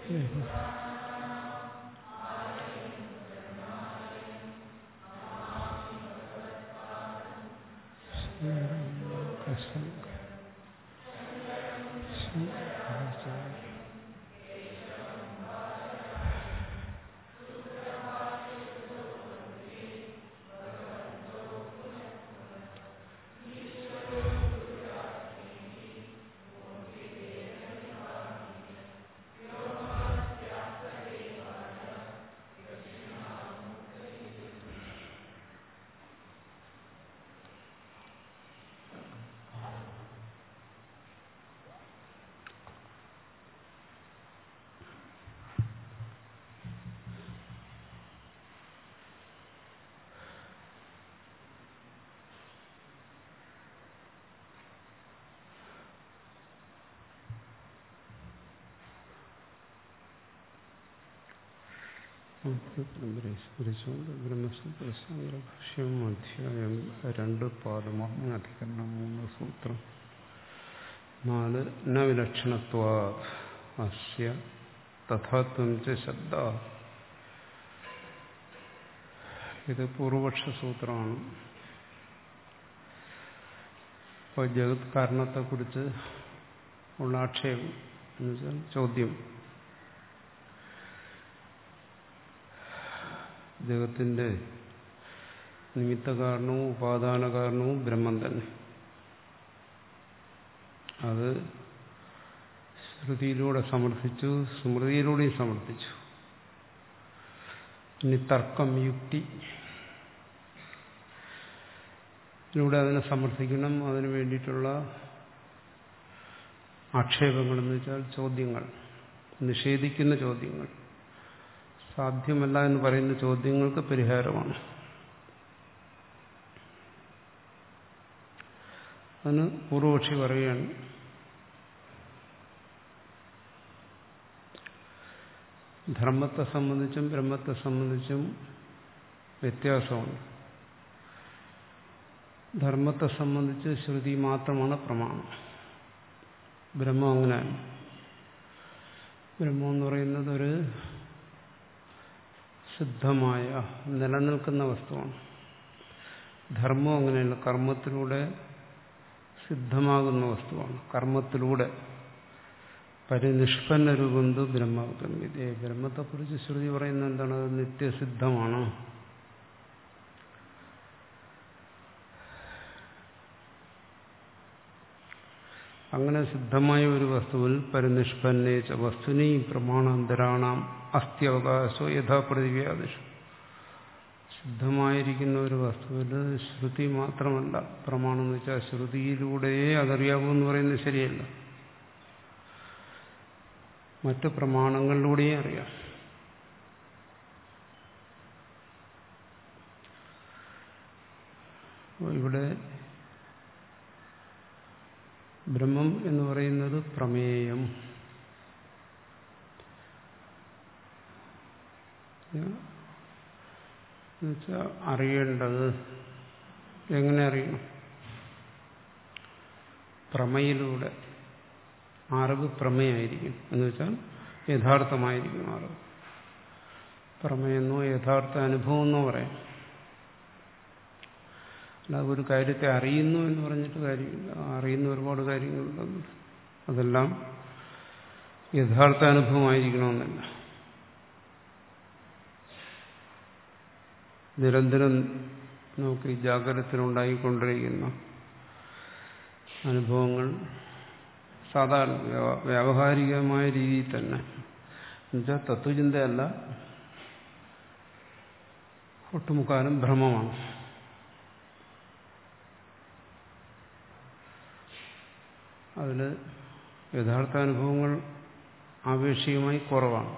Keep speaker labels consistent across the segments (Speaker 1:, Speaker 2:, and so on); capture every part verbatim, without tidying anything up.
Speaker 1: ബ്രഹ്മസൂത്രശാസ്ത്രം അധ്യായം രണ്ട് പാദമാണ് അധികരണം മൂന്ന് സൂത്രം നാല് ന വിലക്ഷണത്വാ അസ്യ തഥാത്വം ച ശബ്ദ. ഇത് പൂർവപക്ഷ സൂത്രമാണ്. ഇപ്പോൾ ജഗത് കാരണത്തെക്കുറിച്ച് ഉള്ള ആക്ഷേപം എന്നുവെച്ചാൽ ചോദ്യം. ജഗത്തിന്റെ നിമിത്ത കാരണവും ഉപാദാന കാരണവും ബ്രഹ്മം തന്നെ. അത് ശ്രുതിയിലൂടെ സമർത്ഥിച്ചു, സ്മൃതിയിലൂടെയും സമർത്ഥിച്ചു. ഇനി തർക്കം, യുക്തി ിലൂടെ അതിനെ സമർത്ഥിക്കണം. അതിനു വേണ്ടിയിട്ടുള്ള ആക്ഷേപങ്ങളെന്ന് വെച്ചാൽ ചോദ്യങ്ങൾ, നിഷേധിക്കുന്ന ചോദ്യങ്ങൾ, സാധ്യമല്ല എന്ന് പറയുന്ന ചോദ്യങ്ങൾക്ക് പരിഹാരമാണ്. അതിന് പൂർവപക്ഷി പറയുകയാണ്, ധർമ്മത്തെ സംബന്ധിച്ചും ബ്രഹ്മത്തെ സംബന്ധിച്ചും വ്യത്യാസമുണ്ട്. ധർമ്മത്തെ സംബന്ധിച്ച് ശ്രുതി മാത്രമാണ് പ്രമാണം. ബ്രഹ്മം അങ്ങനെയാണ്. ബ്രഹ്മം എന്ന് പറയുന്നത് ഒരു സിദ്ധമായ നിലനിൽക്കുന്ന വസ്തുവാണ്. ധർമ്മം അങ്ങനെയല്ല, കർമ്മത്തിലൂടെ സിദ്ധമാകുന്ന വസ്തുവാണ്. കർമ്മത്തിലൂടെ പരിനിഷ്പന്ന രൂപന്തു ബ്രഹ്മബ്രഹ്മിതേ. ബ്രഹ്മത്തെക്കുറിച്ച് ശ്രുതി പറയുന്നത് എന്താണ്? അത് നിത്യസിദ്ധമാണ്. അങ്ങനെ സിദ്ധമായ ഒരു വസ്തുവിൽ പരിനിഷ്പന്നേച്ച വസ്തുനി പ്രമാണാന്തരാണാം അസ്ഥ്യവകാശോ യഥാപ്രതിവ്യാദിഷു. സിദ്ധമായിരിക്കുന്ന ഒരു വസ്തുവിൽ ശ്രുതി മാത്രമല്ല പ്രമാണം എന്ന് വെച്ചാൽ ശ്രുതിയിലൂടെയേ അതറിയാവൂ എന്ന് പറയുന്നത് ശരിയല്ല. മറ്റു പ്രമാണങ്ങളിലൂടെയും അറിയാം. ഇവിടെ ബ്രഹ്മം എന്ന് പറയുന്നത് പ്രമേയം. എന്നുവെച്ചാൽ അറിയേണ്ടത്. എങ്ങനെ അറിയണം? പ്രമയിലൂടെ. അറിവ് പ്രമേയായിരിക്കും എന്ന് വെച്ചാൽ യഥാർത്ഥമായിരിക്കും അറിവ്. പ്രമേയെന്നോ യഥാർത്ഥ അനുഭവം എന്നോ പറയാം. അല്ലാതെ ഒരു കാര്യത്തെ അറിയുന്നു എന്ന് പറഞ്ഞിട്ട് കാര്യമില്ല. അറിയുന്ന ഒരുപാട് കാര്യങ്ങളുണ്ട്. അതെല്ലാം യഥാർത്ഥ അനുഭവമായിരിക്കണമെന്നില്ല. നിരന്തരം നമുക്ക് ഈ ജാഗ്രതത്തിലുണ്ടായിക്കൊണ്ടിരിക്കുന്ന അനുഭവങ്ങൾ സാധാരണ വ്യാവഹാരികമായ രീതിയിൽ തന്നെ, എന്നുവെച്ചാൽ തത്വചിന്തയല്ല, ഒട്ടുമുക്കാലും ഭ്രമമാണ്. അതിൽ യഥാർത്ഥ അനുഭവങ്ങൾ ആപേക്ഷികമായി കുറവാണ്.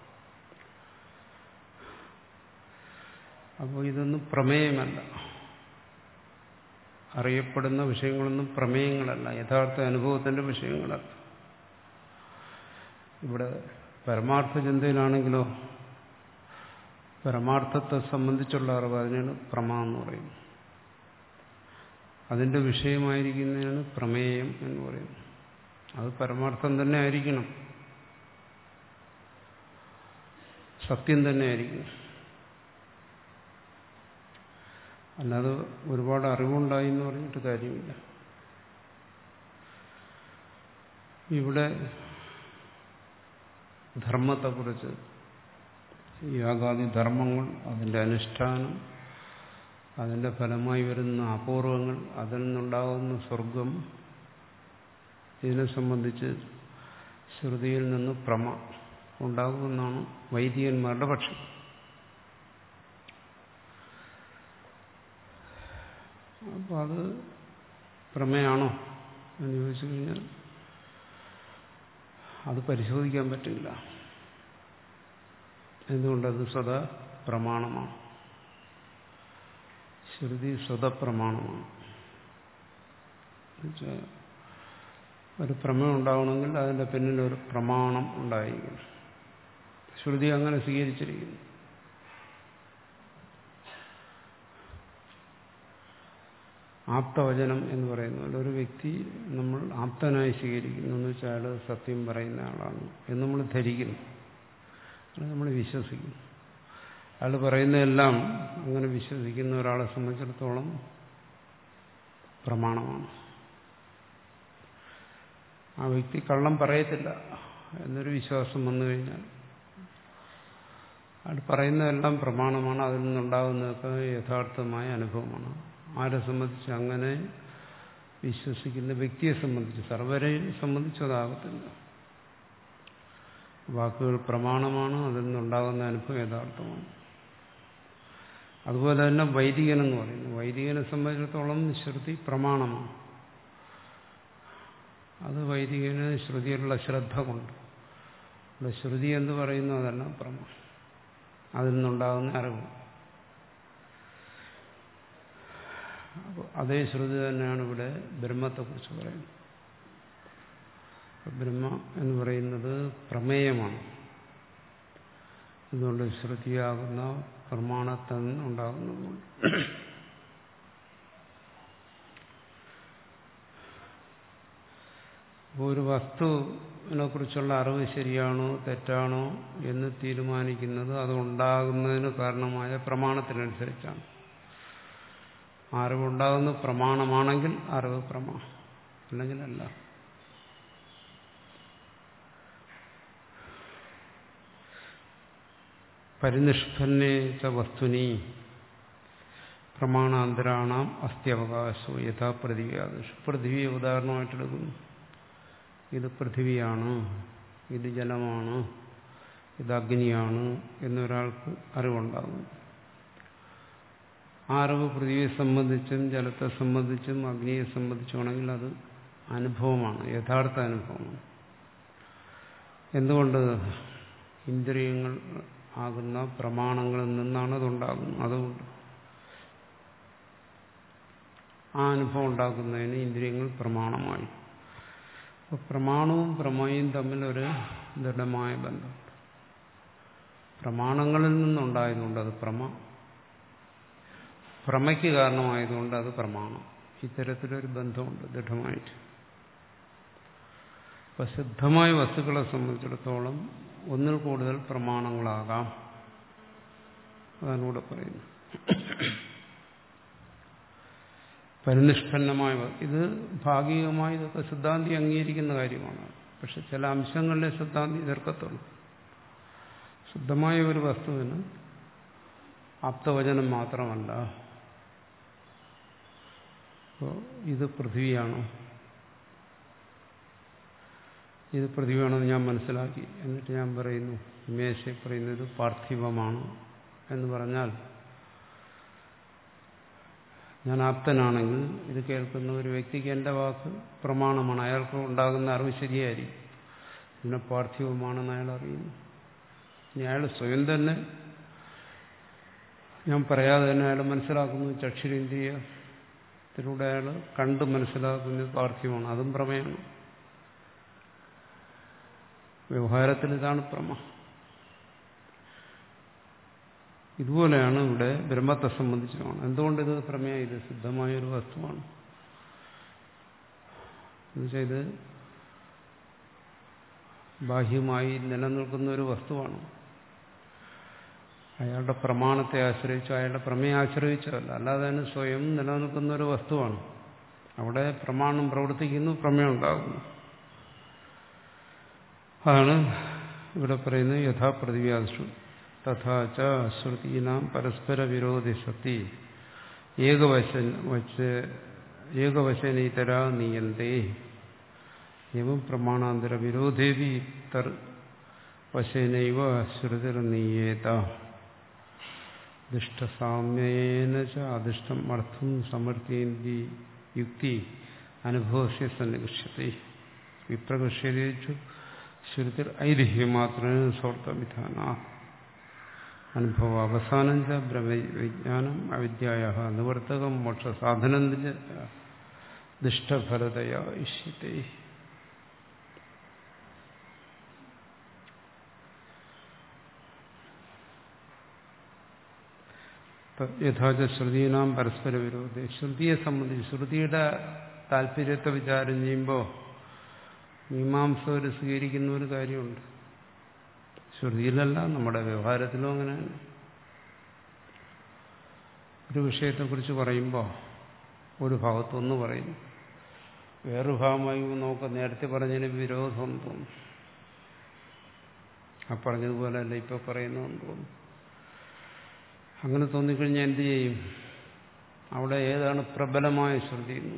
Speaker 1: അപ്പോൾ ഇതൊന്നും പ്രമേയമല്ല. അറിയപ്പെടുന്ന വിഷയങ്ങളൊന്നും പ്രമേയങ്ങളല്ല, യഥാർത്ഥ അനുഭവത്തിന്റെ വിഷയങ്ങളല്ല. ഇവിടെ പരമാർത്ഥ ചിന്തയിലാണെങ്കിലോ പരമാർത്ഥത്തെ സംബന്ധിച്ചുള്ള അറിവ്, അതിനാണ് പ്രമ എന്ന് പറയുന്നത്. അതിന്റെ വിഷയമായിരിക്കുന്നതിനാണ് പ്രമേയം എന്ന് പറയുന്നത്. അത് പരമാർത്ഥം തന്നെ ആയിരിക്കണം. സത്യം തന്നെയായിരിക്കും. അല്ലാതെ ഒരുപാട് അറിവുണ്ടായി എന്ന് പറഞ്ഞിട്ട് കാര്യമില്ല. ഇവിടെ ധർമ്മത്തെക്കുറിച്ച്, യാഗാദി ധർമ്മങ്ങൾ, അതിൻ്റെ അനുഷ്ഠാനം, അതിൻ്റെ ഫലമായി വരുന്ന അപൂർവങ്ങൾ, അതിൽ നിന്നുണ്ടാകുന്ന സ്വർഗം, ഇതിനെ സംബന്ധിച്ച് ശ്രുതിയിൽ നിന്ന് പ്രമ ഉണ്ടാകുമെന്നാണ് വൈദികന്മാരുടെ പക്ഷം. അപ്പോൾ അത് പ്രമേയാണോ എന്ന് ചോദിച്ചു കഴിഞ്ഞാൽ അത് പരിശോധിക്കാൻ പറ്റില്ല. എന്തുകൊണ്ടത് സ്വത പ്രമാണമാണ്. ശ്രുതി സ്വതപ്രമാണമാണ്. എന്നുവെച്ചാൽ ഒരു പ്രമേയം ഉണ്ടാവണമെങ്കിൽ അതിൻ്റെ പിന്നിൽ ഒരു പ്രമാണം ഉണ്ടായിരിക്കും. ശ്രുതി അങ്ങനെ സ്വീകരിച്ചിരിക്കുന്നു. ആപ്തവചനം എന്ന് പറയുന്നത് ഒരു വ്യക്തി നമ്മൾ ആപ്തനായി സ്വീകരിക്കുന്നു എന്ന് വെച്ചാൽ അയാൾ സത്യം പറയുന്ന ആളാണ് എന്ന് നമ്മൾ ധരിക്കുന്നു, അത് നമ്മൾ വിശ്വസിക്കുന്നു. അയാൾ പറയുന്നതെല്ലാം അങ്ങനെ വിശ്വസിക്കുന്ന ഒരാളെ സംബന്ധിച്ചിടത്തോളം പ്രമാണമാണ്. ആ വ്യക്തി കള്ളം പറയത്തില്ല എന്നൊരു വിശ്വാസം വന്നു കഴിഞ്ഞാൽ അയാൾ പറയുന്നതെല്ലാം പ്രമാണമാണ്. അതിൽ നിന്നുണ്ടാകുന്നതൊക്കെ യഥാർത്ഥമായ അനുഭവമാണ്. ആരെ സംബന്ധിച്ച് അങ്ങനെ വിശ്വസിക്കുന്ന വ്യക്തിയെ സംബന്ധിച്ച്, സർവരെ സംബന്ധിച്ചതാകത്തില്ല. വാക്കുകൾ പ്രമാണമാണ്, അതിൽ നിന്നുണ്ടാകുന്ന അനുഭവം യഥാർത്ഥമാണ്. അതുപോലെ തന്നെ വൈദികനെന്ന് പറയുന്നു. വൈദികനെ സംബന്ധിച്ചിടത്തോളം ശ്രുതി പ്രമാണമാണ്. അത് വൈദികന് ശ്രുതിയിലുള്ള ശ്രദ്ധ കൊണ്ട്. ഇവിടെ ശ്രുതി എന്ന് പറയുന്നത് അതെല്ലാം പ്രമാണം, അതിൽ നിന്നുണ്ടാകുന്ന അറിവ്. അതേ ശ്രുതി തന്നെയാണ് ഇവിടെ ബ്രഹ്മത്തെക്കുറിച്ച് പറയുന്നത്. ബ്രഹ്മ എന്ന് പറയുന്നത് പ്രമേയമാണ്. അതുകൊണ്ട് ശ്രുതിയാകുന്ന പ്രമാണത്തിൽ നിന്നുണ്ടാകുന്നതുകൊണ്ട്. അപ്പോൾ ഒരു വസ്തുവിനെ കുറിച്ചുള്ള അറിവ് ശരിയാണോ തെറ്റാണോ എന്ന് തീരുമാനിക്കുന്നത് അതുണ്ടാകുന്നതിന് കാരണമായ പ്രമാണത്തിനനുസരിച്ചാണ്. അറിവുണ്ടാകുന്ന പ്രമാണമാണെങ്കിൽ അറിവ് പ്രമാണം, അല്ലെങ്കിൽ അല്ല. പരിനിഷ്പന്നേ ച വസ്തുനി പ്രമാണാന്തരാണാം അസ്ത്യവകാശോ യഥാ പൃഥിവ്യാദിഷു. പൃഥിവിയെ ഉദാഹരണമായിട്ടെടുക്കുന്നു. ഇത് പൃഥിവിയാണ്, ഇത് ജലമാണ്, ഇത് അഗ്നിയാണ് എന്നൊരാൾക്ക് അറിവുണ്ടാകുന്നു. ആ അറിവ് പൃഥ്വിയെ സംബന്ധിച്ചും ജലത്തെ സംബന്ധിച്ചും അഗ്നിയെ സംബന്ധിച്ചുമാണെങ്കിൽ അത് അനുഭവമാണ്, യഥാർത്ഥ അനുഭവമാണ്. എന്തുകൊണ്ട്? ഇന്ദ്രിയങ്ങൾ ആകുന്ന പ്രമാണങ്ങളിൽ നിന്നാണ് അതുണ്ടാകുന്നത്. അതുകൊണ്ട് ആ അനുഭവം ഉണ്ടാക്കുന്നതിന് ഇന്ദ്രിയങ്ങൾ പ്രമാണമായി. അപ്പോൾ പ്രമാണവും പ്രമേയവും തമ്മിലൊരു ദൃഢമായ ബന്ധമുണ്ട്. പ്രമാണങ്ങളിൽ നിന്നുണ്ടായതുകൊണ്ട് അത് പ്രമ, പ്രമയ്ക്ക് കാരണമായതുകൊണ്ട് അത് പ്രമാണം. ഇത്തരത്തിലൊരു ബന്ധമുണ്ട് ദൃഢമായിട്ട്. അപ്പം സിദ്ധമായ വസ്തുക്കളെ സംബന്ധിച്ചിടത്തോളം ഒന്നിൽ കൂടുതൽ പ്രമാണങ്ങളാകാം. അതാണ് ഇവിടെ പറയുന്നത്. പരിനിഷ്പന്നമായ ഇത് ഭാഗികമായി ഇതൊക്കെ സിദ്ധാന്തി അംഗീകരിക്കുന്ന കാര്യമാണ്. പക്ഷെ ചില അംശങ്ങളിലെ സിദ്ധാന്തി എതിർക്കത്തുള്ളൂ. ശുദ്ധമായ ഒരു വസ്തുവിന് ആപ്തവചനം മാത്രമല്ല. അപ്പോൾ ഇത് പൃഥ്വിയാണോ, ഇത് പൃഥ്വിയാണെന്ന് ഞാൻ മനസ്സിലാക്കി. എന്നിട്ട് ഞാൻ പറയുന്നു മേശയെ പറയുന്നത് പാർത്ഥിവമാണ് എന്ന് പറഞ്ഞാൽ ഞാൻ ആപ്തനാണെങ്കിൽ ഇത് കേൾക്കുന്ന ഒരു വ്യക്തിക്ക് എൻ്റെ വാക്ക് പ്രമാണമാണ്. അയാൾക്ക് ഉണ്ടാകുന്ന അറിവ് ശരിയായിരിക്കും. പിന്നെ പാർത്ഥിവമാണെന്ന് അയാൾ അറിയുന്നു. ഇനി അയാൾ സ്വയം തന്നെ ഞാൻ പറയാതെ തന്നെ അയാൾ മനസ്സിലാക്കുന്നു. ചക്ഷുരേന്ദ്രിയത്തിലൂടെ അയാൾ കണ്ട് മനസ്സിലാക്കുന്നത് പാർത്ഥിവമാണ്. അതും പ്രമേയമാണ്. വ്യവഹാരത്തിൽ ഇതാണ് പ്രമ. ഇതുപോലെയാണ് ഇവിടെ ബ്രഹ്മത്തെ സംബന്ധിച്ചുമാണ്. എന്തുകൊണ്ട് ഇത് പ്രമേയം? ഇത് സിദ്ധമായൊരു വസ്തുവാണ്. എന്നുവെച്ചാൽ ഇത് ബാഹ്യമായി നിലനിൽക്കുന്ന ഒരു വസ്തുവാണ്. അയാളുടെ പ്രമാണത്തെ ആശ്രയിച്ചോ അയാളുടെ പ്രമേയം ആശ്രയിച്ചോ അല്ല, അല്ലാതെ തന്നെ സ്വയം നിലനിൽക്കുന്ന ഒരു വസ്തുവാണ്. അവിടെ പ്രമാണം പ്രവർത്തിക്കുന്നു, പ്രമേയം ഉണ്ടാകുന്നു. അതാണ് ഇവിടെ പറയുന്നത് യഥാപ്രതിവ്യാസു തഥാച ശ്രുതീനാം പരസ്പര വിരോധി സതി ഏകവശൻ വച്ച് ഏകവശനീതര നീയന്തേ എവം പ്രമാണാന്തര വിരോധേവി തർ വശേനൈവ ശ്രുതിർ നീയേത ദുഷ്ടസാമ്യേന ച അദിഷ്ടം അർത്ഥം സമർത്ഥ്യേന്തി യുക്തി അനുഭവസ്യ സന്നികൃഷ്യത്തെ വിപ്രകൃഷ്യച്ചു ശ്രുതിർ ഐതിഹ്യമാത്രേണ സ്വാർത്ഥവിധാന അനുഭവ അവസാനം ച ബ്രഹ്മവിജ്ഞാനം അവിദ്യായാ നിവർത്തകം മോക്ഷസാധനം ദുഷ്ടഫലതയാ ഇഷ്യത്തെ. യഥാച ശ്രുതീനാം പരസ്പര വിരോധി ശ്രുതിയെ സംബന്ധിച്ച് ശ്രുതിയുടെ താല്പര്യത്തെ വിചാരം ചെയ്യുമ്പോൾ മീമാംസകർ സ്വീകരിക്കുന്ന ഒരു കാര്യമുണ്ട്. ശ്രുതിയിലല്ല, നമ്മുടെ വ്യവഹാരത്തിലും അങ്ങനെയാണ്. ഒരു വിഷയത്തെക്കുറിച്ച് പറയുമ്പോൾ ഒരു ഭാഗത്തൊന്ന് പറയുന്നു, വേറൊരു ഭാഗമായി നമുക്ക് നേരത്തെ പറഞ്ഞതിന് വിരോധം തോന്നും. ആ പറഞ്ഞതുപോലെ അല്ല ഇപ്പൊ പറയുന്നതെന്ന് തോന്നും. അങ്ങനെ തോന്നിക്കഴിഞ്ഞാൽ എന്ത് ചെയ്യും? അവിടെ ഏതാണ് പ്രബലമായ ശ്രുതി എന്ന്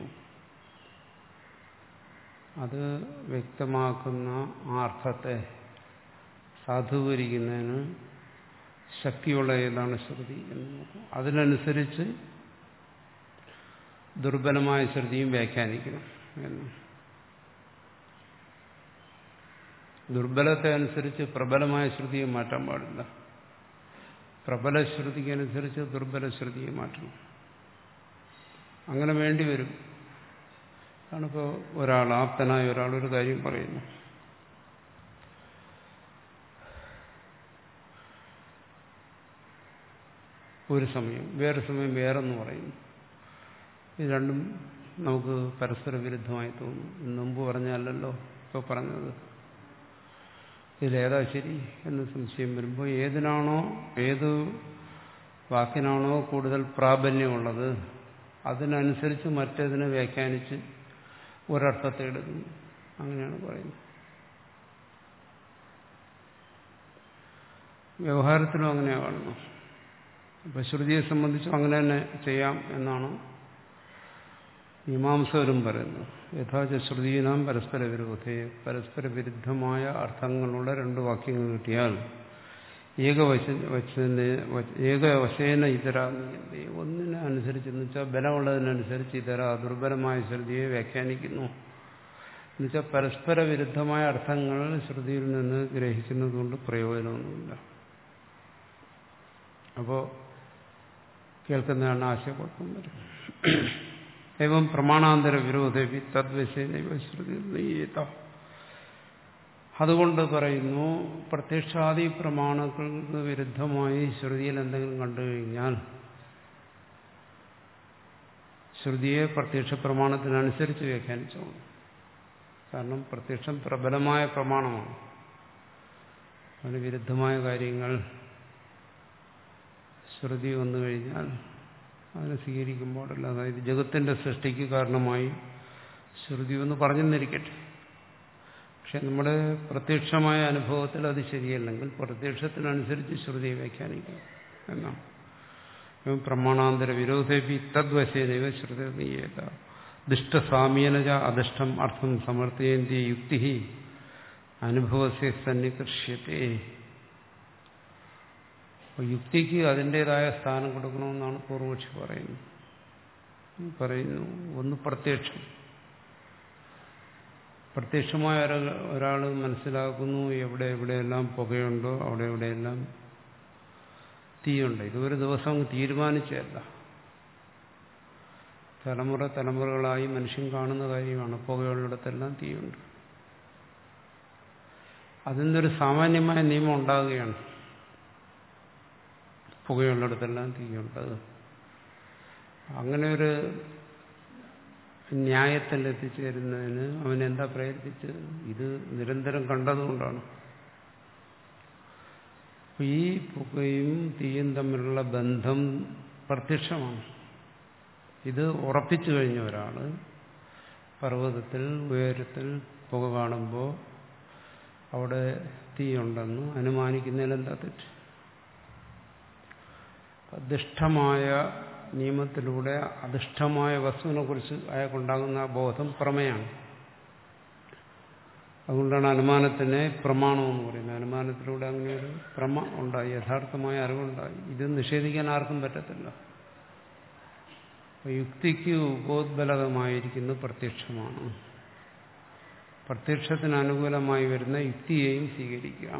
Speaker 1: അത് വ്യക്തമാക്കുന്ന ആ അർത്ഥത്തെ സാധൂകരിക്കുന്നതിന് ശക്തിയുള്ള ഏതാണ് ശ്രുതി എന്ന് നോക്കും. അതിനനുസരിച്ച് ദുർബലമായ ശ്രുതിയും വ്യാഖ്യാനിക്കണം എന്ന്. ദുർബലത്തെ അനുസരിച്ച് പ്രബലമായ ശ്രുതിയെ മാറ്റാൻ പാടില്ല. പ്രബല ശ്രുതിക്കനുസരിച്ച് ദുർബല ശ്രുതിയെ മാറ്റണം. അങ്ങനെ വേണ്ടി വരും. അതാണിപ്പോൾ ഒരാൾ ആപ്തനായ ഒരാൾ ഒരു കാര്യം പറയുന്നു, ഒരു സമയം വേറെ സമയം വേറെന്ന് പറയുന്നു. ഇത് രണ്ടും നമുക്ക് പരസ്പര വിരുദ്ധമായി തോന്നും. മുമ്പ് പറഞ്ഞല്ലോ ഇപ്പോൾ പറഞ്ഞത്, ഇതിലേതാ ശരി എന്ന് സംശയം വരുമ്പോൾ ഏതിനാണോ ഏത് വാക്കിനാണോ കൂടുതൽ പ്രാബല്യമുള്ളത് അതിനനുസരിച്ച് മറ്റേതിനെ വ്യാഖ്യാനിച്ച് ഒരർത്ഥത്തെ എടുക്കുന്നു. അങ്ങനെയാണ് പറയുന്നത്. വ്യവഹാരത്തിലും അങ്ങനെയാണ് കാണുന്നത്. ഇപ്പം ശ്രുതിയെ സംബന്ധിച്ചും അങ്ങനെ തന്നെ ചെയ്യാം എന്നാണ് മീമാംസകരും പറയുന്നത്. യഥാച ശ്രുതീനാം പരസ്പര വിരോധേ പരസ്പര വിരുദ്ധമായ അർത്ഥങ്ങളുള്ള രണ്ട് വാക്യങ്ങൾ കിട്ടിയാൽ ഏകവശ ഏകവശേന ഇതര ഒന്നിനെ അനുസരിച്ചെന്ന് വെച്ചാൽ ബലമുള്ളതിനനുസരിച്ച് ഇതര ദുർബലമായ ശ്രുതിയെ വ്യാഖ്യാനിക്കുന്നു. എന്നുവെച്ചാൽ പരസ്പര വിരുദ്ധമായ അർത്ഥങ്ങൾ ശ്രുതിയിൽ നിന്ന് ഗ്രഹിക്കുന്നതുകൊണ്ട് പ്രയോജനമൊന്നുമില്ല. അപ്പോൾ കേൾക്കുന്നതാണ് ആശയക്കുഴപ്പം വരും. ഏവം പ്രമാണാന്തര വിരോധി തദ്വശേനൈവ ശ്രുതി നീയേത. അതുകൊണ്ട് പറയുന്നു, പ്രത്യക്ഷാദി പ്രമാണങ്ങൾക്ക് വിരുദ്ധമായി ശ്രുതിയിൽ എന്തെങ്കിലും കണ്ടു കഴിഞ്ഞാൽ ശ്രുതിയെ പ്രത്യക്ഷ പ്രമാണത്തിനനുസരിച്ച് വ്യാഖ്യാനിച്ചോളൂ. കാരണം പ്രത്യക്ഷം പ്രബലമായ പ്രമാണമാണ്. അതിന് വിരുദ്ധമായ കാര്യങ്ങൾ ശ്രുതി വന്നു കഴിഞ്ഞാൽ അതിനെ സ്വീകരിക്കുമ്പോഴല്ല. അതായത് ജഗത്തിന്റെ സൃഷ്ടിക്ക് കാരണമായി ശ്രുതി ഒന്ന് പറഞ്ഞെന്നിരിക്കട്ടെ, പക്ഷെ നമ്മുടെ പ്രത്യക്ഷമായ അനുഭവത്തിൽ അത് ശരിയല്ലെങ്കിൽ പ്രത്യക്ഷത്തിനനുസരിച്ച് ശ്രുതിയെ വ്യാഖ്യാനിക്കുക എന്നാണ്. പ്രമാണാന്തര വിരോധേപി തദ്വശേനൈവ ശ്രുതി നീയേത ദുഷ്ടസാമ്യേനച അദിഷ്ടം അർത്ഥം സമർത്ഥയന്തി യുക്തി അനുഭവസ്യ സന്നികർഷ്യത്തെ. യുക്തിക്ക് അതിൻ്റെതായ സ്ഥാനം കൊടുക്കണമെന്നാണ് പൂർവപക്ഷി പറയുന്നത്. പറയുന്നു ഒന്ന് പ്രത്യക്ഷം. പ്രത്യക്ഷമായ ഒരാൾ മനസ്സിലാക്കുന്നു എവിടെ എവിടെയെല്ലാം പുകയുണ്ടോ അവിടെ എവിടെയെല്ലാം തീയുണ്ട്. ഇതൊരു ദിവസം തീരുമാനിച്ചതല്ല, തലമുറ തലമുറകളായി മനുഷ്യൻ കാണുന്ന കാര്യമാണ്. പുകയുള്ളിടത്തെല്ലാം തീയുണ്ട്. അതിൽ നിന്നൊരു സാമാന്യമായ നിയമം ഉണ്ടാകുകയാണ്. പുകയുള്ളിടത്തെല്ലാം തീയുണ്ട്. അങ്ങനെ ഒരു ന്യായത്തിൽ എത്തിച്ചേരുന്നതിന് അവനെന്താ പ്രയത്നിച്ചത്? ഇത് നിരന്തരം കണ്ടതുകൊണ്ടാണ്. ഈ പുകയും തീയും തമ്മിലുള്ള ബന്ധം പ്രത്യക്ഷമാണ്. ഇത് ഉറപ്പിച്ചു കഴിഞ്ഞ ഒരാൾ പർവ്വതത്തിൽ ഉയരത്തിൽ പുക കാണുമ്പോൾ അവിടെ തീയുണ്ടെന്ന് അനുമാനിക്കുന്നതിൽ എന്താ തെറ്റ്? അധിഷ്ഠമായ നിയമത്തിലൂടെ അധിഷ്ഠമായ വസ്തുവിനെ കുറിച്ച് അയാൾക്കുണ്ടാകുന്ന ആ ബോധം പ്രമേയാണ്. അതുകൊണ്ടാണ് അനുമാനത്തിനെ പ്രമാണമെന്ന് പറയുന്നത്. അനുമാനത്തിലൂടെ അങ്ങനെ ഒരു പ്രമ ഉണ്ടായി, യഥാർത്ഥമായ അറിവുണ്ടായി. ഇത് നിഷേധിക്കാൻ ആർക്കും പറ്റത്തില്ല. യുക്തിക്ക് ഉപോദ്ബലകമായിരിക്കുന്നത് പ്രത്യക്ഷമാണ്. പ്രത്യക്ഷത്തിന് അനുകൂലമായി വരുന്ന യുക്തിയെയും സ്വീകരിക്കാം.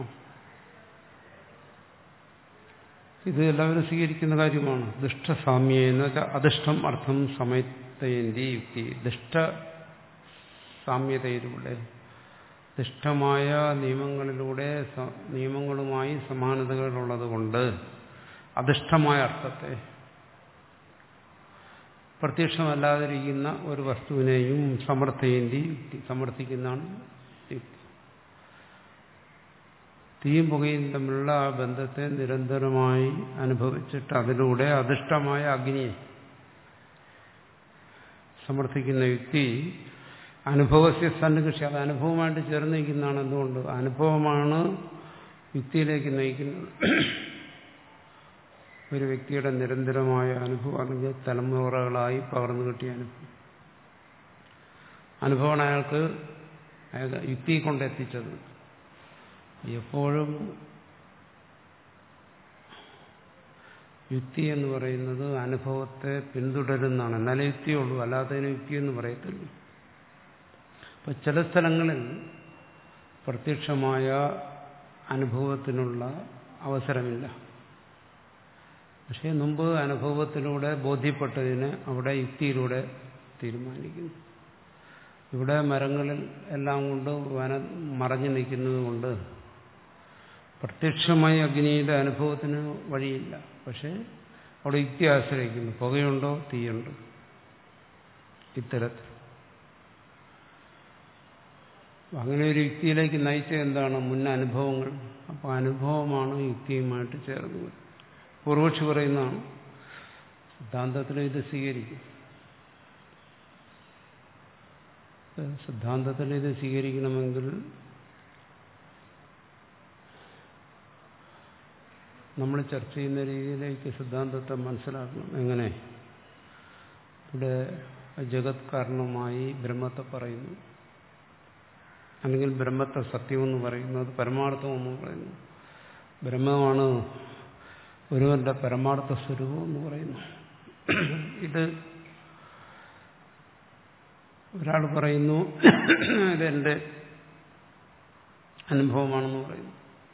Speaker 1: ഇത് എല്ലാവരും സ്വീകരിക്കുന്ന കാര്യമാണ്. ദുഷ്ടസാമ്യ എന്ന് വെച്ചാൽ അധിഷ്ഠം അർത്ഥം സമയത്തേന്തി യുക്തി. ദുഷ്ട സാമ്യതയിലൂടെ ദുഷ്ടമായ നിയമങ്ങളിലൂടെ നിയമങ്ങളുമായി സമാനതകളുള്ളത് കൊണ്ട് അധിഷ്ഠമായ അർത്ഥത്തെ പ്രത്യക്ഷമല്ലാതിരിക്കുന്ന ഒരു വസ്തുവിനെയും സമർത്ഥയേന്തി യുക്തി സമർത്ഥിക്കുന്നതാണ് യുക്തി. തീയും പുകയും തമ്മിലുള്ള ആ ബന്ധത്തെ നിരന്തരമായി അനുഭവിച്ചിട്ട് അതിലൂടെ അധിഷ്ഠമായ അഗ്നിയെ സമർത്ഥിക്കുന്ന യുക്തി അനുഭവസ്യ സന്നികൃഷി. അത് അനുഭവമായിട്ട് ചേർന്ന് നിൽക്കുന്നതാണ്. എന്തുകൊണ്ട്? അനുഭവമാണ് യുക്തിയിലേക്ക് നയിക്കുന്നത്. ഒരു വ്യക്തിയുടെ നിരന്തരമായ അനുഭവം അല്ലെങ്കിൽ തലമുറകളായി പകർന്നു കിട്ടിയ അനുഭവം അനുഭവമാണ് അയാൾക്ക് അയാൾ യുക്തി കൊണ്ടെത്തിച്ചത്. എപ്പോഴും യുക്തി എന്ന് പറയുന്നത് അനുഭവത്തെ പിന്തുടരുന്നതാണ്. എന്നാലേ യുക്തിയുള്ളൂ, അല്ലാത്തതിന് യുക്തി എന്ന് പറയത്തില്ല. അപ്പം ചില സ്ഥലങ്ങളിൽ പ്രത്യക്ഷമായ അനുഭവത്തിനുള്ള അവസരമില്ല. പക്ഷേ മുമ്പ് അനുഭവത്തിലൂടെ ബോധ്യപ്പെട്ടതിന് അവിടെ യുക്തിയിലൂടെ തീരുമാനിക്കുന്നു. ഇവിടെ മരങ്ങളിൽ എല്ലാം കൊണ്ട് വന മറഞ്ഞു നിൽക്കുന്നത് കൊണ്ട് പ്രത്യക്ഷമായി അഗ്നിയുടെ അനുഭവത്തിന് വഴിയില്ല. പക്ഷെ അവിടെ യുക്തി ആശ്രയിക്കുന്നു. പുകയുണ്ടോ, തീയുണ്ടോ, ഇത്തരത്തിൽ. അങ്ങനെ ഒരു യുക്തിയിലേക്ക് നയിച്ച എന്താണ്? മുൻ അനുഭവങ്ങൾ. അപ്പോൾ അനുഭവമാണ് യുക്തിയുമായിട്ട് ചേർന്നത്. പൂർവക്ഷി പറയുന്നതാണ്. സിദ്ധാന്തത്തിൽ ഇത് സ്വീകരിക്കും. സിദ്ധാന്തത്തിൽ ഇത് സ്വീകരിക്കണമെങ്കിൽ നമ്മൾ ചർച്ച ചെയ്യുന്ന രീതിയിലേക്ക് സിദ്ധാന്തത്തെ മനസ്സിലാക്കണം. എങ്ങനെ? ഇവിടെ ജഗത് കാരണമായി ബ്രഹ്മത്തെ പറയുന്നു, അല്ലെങ്കിൽ ബ്രഹ്മത്തെ സത്യമെന്ന് പറയുന്നു, അത് പരമാർത്ഥമെന്ന് പറയുന്നു. ബ്രഹ്മമാണ് ഒരുവന്റെ പരമാർത്ഥ സ്വരൂപം എന്ന് പറയുന്നു. ഇത് ഒരാൾ പറയുന്നു ഇതെന്റെ അനുഭവമാണെന്ന് പറയുന്നു.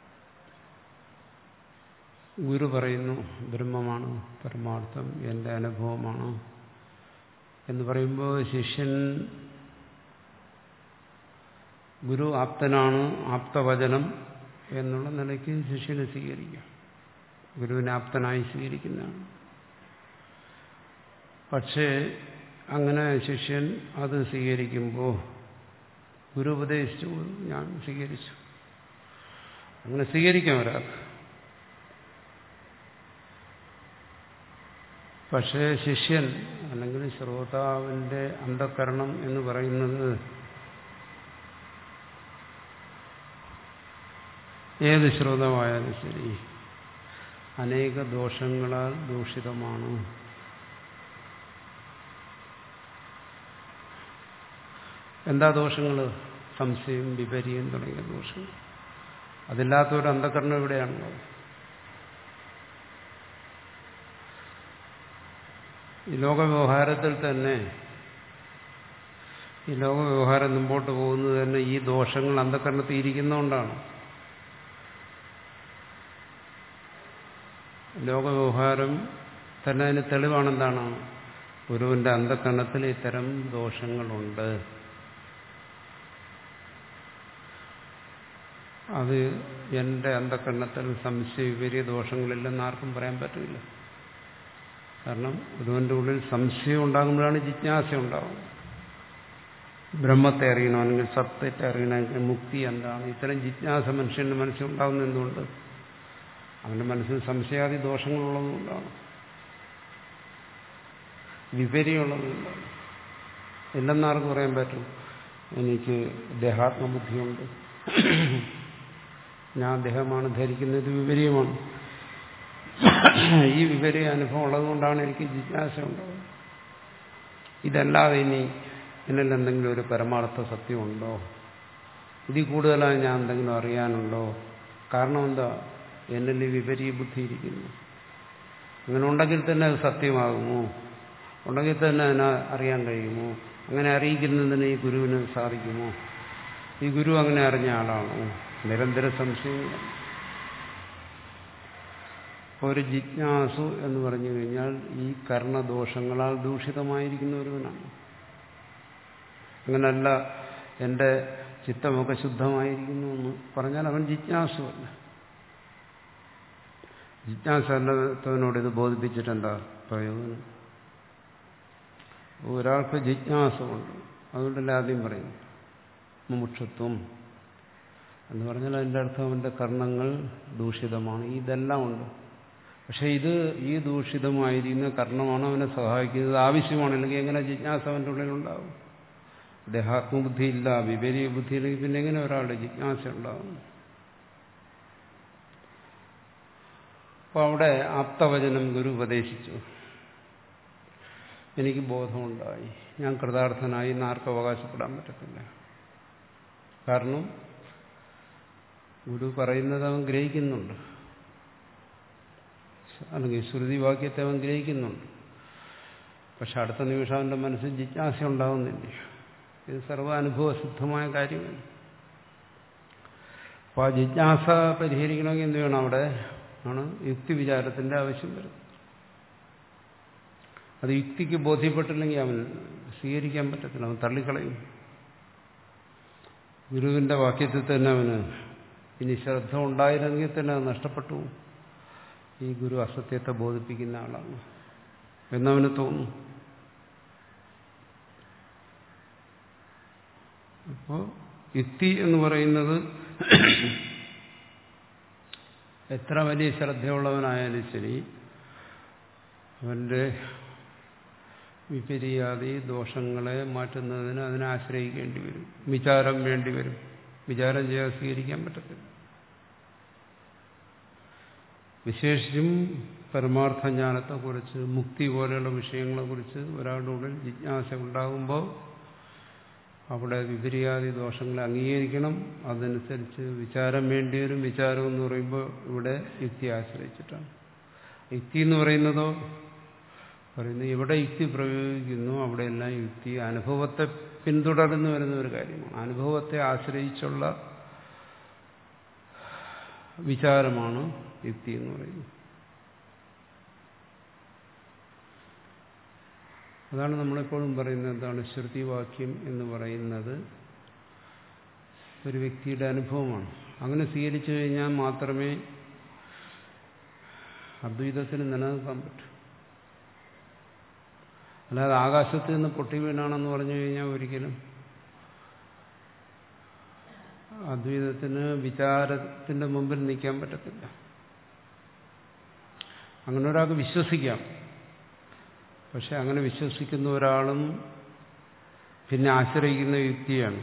Speaker 1: ഗുരു പറയുന്നു ബ്രഹ്മമാണ് പരമാർത്ഥം, എന്റെ അനുഭവമാണ് എന്ന് പറയുമ്പോൾ ശിഷ്യൻ ഗുരു ആപ്തനാണ്, ആപ്തവചനം എന്നുള്ള നിലയ്ക്ക് ശിഷ്യനെ സ്വീകരിക്കാം. ഗുരുവിനെ ആപ്തനായി സ്വീകരിക്കുന്നതാണ്. പക്ഷേ അങ്ങനെ ശിഷ്യൻ അത് സ്വീകരിക്കുമ്പോൾ ഗുരു ഉപദേശിച്ചു, ഞാൻ സ്വീകരിച്ചു. അങ്ങനെ സ്വീകരിക്കാം ഒരാൾക്ക്. പക്ഷേ ശിഷ്യൻ അല്ലെങ്കിൽ ശ്രോതാവിന്റെ അന്ധകരണം എന്ന് പറയുന്നത് ഏത് ശ്രോതാവായാലും ശരി അനേക ദോഷങ്ങളാൽ ദൂഷിതമാണ്. എന്താ ദോഷങ്ങൾ? സംശയം, വിപര്യം തുടങ്ങിയ ദോഷങ്ങൾ. അതില്ലാത്തൊരു അന്ധകരണം ഇവിടെയാണല്ലോ. ഈ ലോകവ്യവഹാരത്തിൽ തന്നെ ഈ ലോകവ്യവഹാരം മുമ്പോട്ട് പോകുന്നത് തന്നെ ഈ ദോഷങ്ങൾ അന്ധകരണത്തിൽ ഇരിക്കുന്നതുകൊണ്ടാണ്. ലോകവ്യവഹാരം തന്നെ അതിന് തെളിവാണെന്താണ്? ഗുരുവിന്റെ അന്ധകരണത്തിൽ ഇത്തരം ദോഷങ്ങളുണ്ട്. അത് എന്റെ അന്ധകരണത്തിൽ സംശയ വിപരീയ ദോഷങ്ങളില്ലെന്ന് ആർക്കും പറയാൻ പറ്റില്ല. കാരണം ഗുരുവിന്റെ ഉള്ളിൽ സംശയം ഉണ്ടാകുമ്പോഴാണ് ജിജ്ഞാസ ഉണ്ടാകും. ബ്രഹ്മത്തെ അറിയണമെങ്കിൽ, സത്യത്തെ അറിയണമെങ്കിൽ, മുക്തി എന്താണ്, ഇത്തരം ജിജ്ഞാസ മനുഷ്യന്റെ മനസ്സിലുണ്ടാകുന്ന എന്തുകൊണ്ട്? അവന്റെ മനസ്സിൽ സംശയാദി ദോഷങ്ങളുള്ളതുകൊണ്ടാണ്, വിപര്യമുള്ളതുകൊണ്ടാണ്. ഇല്ലെന്നാർക്ക് പറയാൻ പറ്റും എനിക്ക് ദേഹാത്മബുദ്ധിയുണ്ട്, ഞാൻ ദേഹമാണ് ധരിക്കുന്നത്, വിപര്യമാണ്. ഈ വിപരീയ അനുഭവം ഉള്ളതുകൊണ്ടാണ് എനിക്ക് ജിജ്ഞാസ ഉണ്ടാകുന്നത്. ഇതല്ലാതെ ഇനി എന്നിൽ എന്തെങ്കിലും ഒരു പരമാർത്ഥ സത്യമുണ്ടോ, ഇതിൽ കൂടുതലായി ഞാൻ എന്തെങ്കിലും അറിയാനുണ്ടോ? കാരണം എന്താ, എന്നിൽ ഈ വിപരീയ ബുദ്ധി ഇരിക്കുന്നു. അങ്ങനെ ഉണ്ടെങ്കിൽ തന്നെ അത് സത്യമാകുമോ? ഉണ്ടെങ്കിൽ തന്നെ അതിനെ അറിയാൻ കഴിയുമോ? അങ്ങനെ അറിയിക്കുന്നതിന് ഈ ഗുരുവിന് സാധിക്കുമോ? ഈ ഗുരു അങ്ങനെ അറിഞ്ഞ ആളാണോ? നിരന്തര സംശയങ്ങൾ. ഒരു ജിജ്ഞാസു എന്ന് പറഞ്ഞു കഴിഞ്ഞാൽ ഈ കർണദോഷങ്ങളാൽ ദൂഷിതമായിരിക്കുന്ന ഒരുവനാണ്. അങ്ങനല്ല എൻ്റെ ചിത്തമൊക്കെ ശുദ്ധമായിരിക്കുന്നു എന്ന് പറഞ്ഞാൽ അവൻ ജിജ്ഞാസുവല്ല. ജിജ്ഞാസല്ലാത്തവനോട് ഇത് ബോധിപ്പിച്ചിട്ട് എന്താ പ്രയോജനം? ഒരാൾക്ക് ജിജ്ഞാസമുണ്ട്, അതുകൊണ്ടല്ല ആദ്യം പറയുന്നു മുമുക്ഷത്വം എന്ന് പറഞ്ഞാൽ അതിൻ്റെ അർത്ഥം അവൻ്റെ കർണങ്ങൾ ദൂഷിതമാണ്. ഇതെല്ലാം ഉണ്ട്, പക്ഷെ ഇത് ഈ ദൂഷിതമായിരിക്കുന്ന കർണമാണ് അവനെ സഹായിക്കുന്നത്, ആവശ്യമാണ്. അല്ലെങ്കിൽ എങ്ങനെ ജിജ്ഞാസ അവൻ്റെ ഉള്ളിലുണ്ടാവും? ദേഹാത്മബുദ്ധി ഇല്ല, വിപരീയ ബുദ്ധി ഇല്ലെങ്കിൽ പിന്നെ എങ്ങനെ ഒരാളുടെ ജിജ്ഞാസ ഉണ്ടാകും? അപ്പോൾ അവിടെ ആപ്തവചനം ഗുരു ഉപദേശിച്ചു. എനിക്ക് ബോധമുണ്ടായി, ഞാൻ കൃതാർത്ഥനായി എന്ന് ആർക്കും അവകാശപ്പെടാൻ പറ്റത്തില്ല. കാരണം ഗുരു പറയുന്നത് അവൻ ഗ്രഹിക്കുന്നുണ്ട്, അല്ലെങ്കിൽ ശ്രുതി വാക്യത്തെ അവൻ ഗ്രഹിക്കുന്നുണ്ട്. പക്ഷെ അടുത്ത നിമിഷം അവൻ്റെ മനസ്സിൽ ജിജ്ഞാസ ഉണ്ടാകുന്നില്ല. ഇത് സർവാനുഭവസിദ്ധമായ കാര്യമാണ്. അപ്പോൾ ആ ജിജ്ഞാസ പരിഹരിക്കണമെങ്കിൽ എന്ത് വേണം? അവിടെ ആണ് യുക്തിവിചാരത്തിൻ്റെ ആവശ്യം വരുന്നത്. അത് യുക്തിക്ക് ബോധ്യപ്പെട്ടില്ലെങ്കിൽ അവൻ സ്വീകരിക്കാൻ പറ്റത്തില്ല, അവൻ തള്ളിക്കളയും. ഗുരുവിൻ്റെ വാക്യത്തിൽ തന്നെ അവന് ഇനി ശ്രദ്ധ ഉണ്ടായിരുന്നെങ്കിൽ തന്നെ അത് നഷ്ടപ്പെട്ടു. ഈ ഗുരു അസത്യത്തെ ബോധിപ്പിക്കുന്ന ആളാണ് എന്നവന് തോന്നും. അപ്പോൾ യുക്തി എന്ന് പറയുന്നത് എത്ര വലിയ ശ്രദ്ധയുള്ളവനായാലും ശരി, അവൻ്റെ വിപരീയാദി ദോഷങ്ങളെ മാറ്റുന്നതിന് അതിനെ ആശ്രയിക്കേണ്ടി വരും, വിചാരം വേണ്ടി വരും. വിചാരം ചെയ്യാൻ സ്വീകരിക്കാൻ പറ്റത്തില്ല. വിശേഷിച്ചും പരമാർത്ഥജ്ഞാനത്തെക്കുറിച്ച്, മുക്തി പോലെയുള്ള വിഷയങ്ങളെക്കുറിച്ച് ഒരാളുടെ ഉള്ളിൽ ജിജ്ഞാസ ഉണ്ടാകുമ്പോൾ അവിടെ വിപരീയാദി ദോഷങ്ങളെ അംഗീകരിക്കണം. അതനുസരിച്ച് വിചാരം വേണ്ടിവരും. വിചാരം എന്ന് പറയുമ്പോൾ ഇവിടെ യുക്തി ആശ്രയിച്ചിട്ടാണ്. യുക്തി എന്ന് പറയുന്നതോ പറയുന്നത് ഇവിടെ യുക്തി പ്രയോഗിക്കുന്നു, അവിടെയെല്ലാം യുക്തി അനുഭവത്തെ പിന്തുടർന്നു വരുന്ന ഒരു കാര്യമാണ്. അനുഭവത്തെ ആശ്രയിച്ചുള്ള വിചാരമാണ് യുക്തി എന്ന് പറയുന്നത്. അതാണ് നമ്മളെപ്പോഴും പറയുന്നത്. എന്താണ് ശ്രുതിവാക്യം എന്ന് പറയുന്നത്? ഒരു വ്യക്തിയുടെ അനുഭവമാണ്. അങ്ങനെ സ്വീകരിച്ചു കഴിഞ്ഞാൽ മാത്രമേ അദ്വൈതത്തിന് നിലനിൽക്കാൻ പറ്റൂ. അല്ലാതെ ആകാശത്ത് നിന്ന് പൊട്ടി വീണാണെന്ന് പറഞ്ഞു കഴിഞ്ഞാൽ ഒരിക്കലും അദ്വൈതത്തിന് വിചാരത്തിന്റെ മുമ്പിൽ നിൽക്കാൻ പറ്റത്തില്ല. അങ്ങനെ ഒരാൾക്ക് വിശ്വസിക്കാം. പക്ഷെ അങ്ങനെ വിശ്വസിക്കുന്ന ഒരാളും പിന്നെ ആശ്രയിക്കുന്ന യുക്തിയാണ്.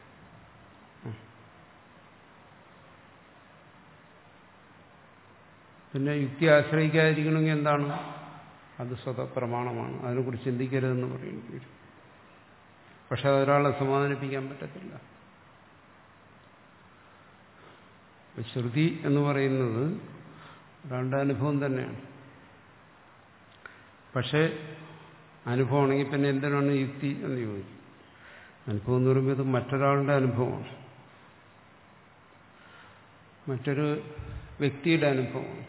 Speaker 1: പിന്നെ യുക്തി ആശ്രയിക്കാതിരിക്കണമെങ്കിൽ എന്താണ്? അത് സ്വതപ്രമാണമാണ്, അതിനെക്കുറിച്ച് ചിന്തിക്കരുതെന്ന് പറയേണ്ടി വരും. പക്ഷെ അതൊരാളെ സമാധാനിപ്പിക്കാൻ പറ്റത്തില്ല. ശ്രുതി എന്ന് പറയുന്നത് ഒരാളുടെ അനുഭവം തന്നെയാണ്. പക്ഷേ അനുഭവമാണെങ്കിൽ പിന്നെ എന്തിനാണ് യുക്തി എന്ന് ചോദിക്കും. അനുഭവം എന്ന് പറയുമ്പോൾ ഇത് മറ്റൊരാളുടെ അനുഭവമാണ്, മറ്റൊരു വ്യക്തിയുടെ അനുഭവമാണ്.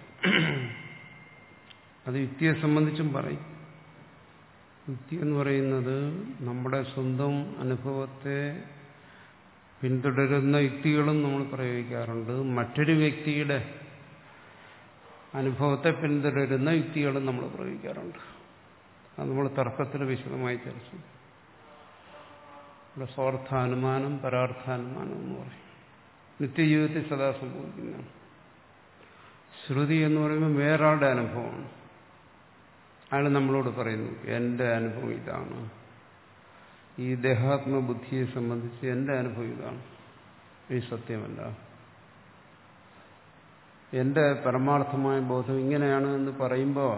Speaker 1: അത് യുക്തിയെ സംബന്ധിച്ചും പറയും. യുക്തി എന്ന് പറയുന്നത് നമ്മുടെ സ്വന്തം അനുഭവത്തെ പിന്തുടരുന്ന യുക്തികളും നമ്മൾ പ്രയോഗിക്കാറുണ്ട്. മറ്റൊരു വ്യക്തിയുടെ അനുഭവത്തെ പിന്തുടരുന്ന യുക്തികളും നമ്മൾ പ്രയോഗിക്കാറുണ്ട്. അത് നമ്മൾ തർക്കത്തിൽ വിശദമായി ചർച്ച ചെയ്യും. ഇവിടെ സ്വാർത്ഥാനുമാനം, പരാർത്ഥാനുമാനം എന്ന് പറയും. നിത്യജീവിതത്തിൽ സദാ സംഭവിക്കുന്നതാണ്. ശ്രുതി എന്ന് പറയുമ്പോൾ വേറൊരാളുടെ അനുഭവമാണ്. അയാൾ നമ്മളോട് പറയുന്നു എൻ്റെ അനുഭവം ഇതാണ്, ഈ ദേഹാത്മബുദ്ധിയെ സംബന്ധിച്ച് എൻ്റെ അനുഭവം ഇതാണ്, ഈ സത്യമല്ല, എൻ്റെ പരമാർത്ഥമായ ബോധം ഇങ്ങനെയാണ് എന്ന് പറയുമ്പോൾ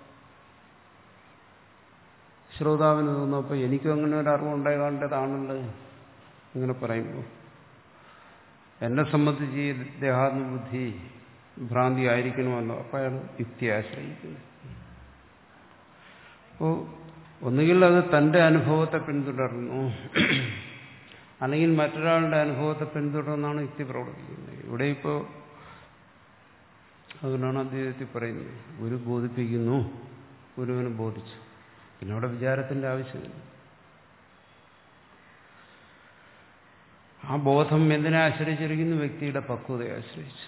Speaker 1: ശ്രോതാവിന് തോന്നുമ്പോൾ എനിക്കും അങ്ങനെ ഒരു അറിവുണ്ടാകേണ്ടതാണല്ലോ ഇങ്ങനെ പറയുമ്പോൾ. എന്നെ സംബന്ധിച്ച് ഈ ദേഹാത്മബുദ്ധി ഭ്രാന്തി ആയിരിക്കണമല്ലോ, അപ്പം അയാൾ യുക്തിയെ ആശ്രയിക്കുന്നു. അപ്പോൾ ഒന്നുകിൽ അത് തൻ്റെ അനുഭവത്തെ പിന്തുടർന്നു, അല്ലെങ്കിൽ മറ്റൊരാളുടെ അനുഭവത്തെ പിന്തുടർന്നാണ് യുക്തി പ്രവർത്തിക്കുന്നത്. ഇവിടെ ഇപ്പോൾ അതുകൊണ്ടാണ് അദ്ദേഹത്തിൽ പറയുന്നത് ഗുരു ബോധിപ്പിക്കുന്നു, ഗുരുവിനെ ബോധിച്ചു, പിന്നെ അവിടെ വിചാരത്തിൻ്റെ ആവശ്യമില്ല. ആ ബോധം എന്തിനെ ആശ്രയിച്ചിരിക്കുന്നു? വ്യക്തിയുടെ പക്വതയെ ആശ്രയിച്ച്.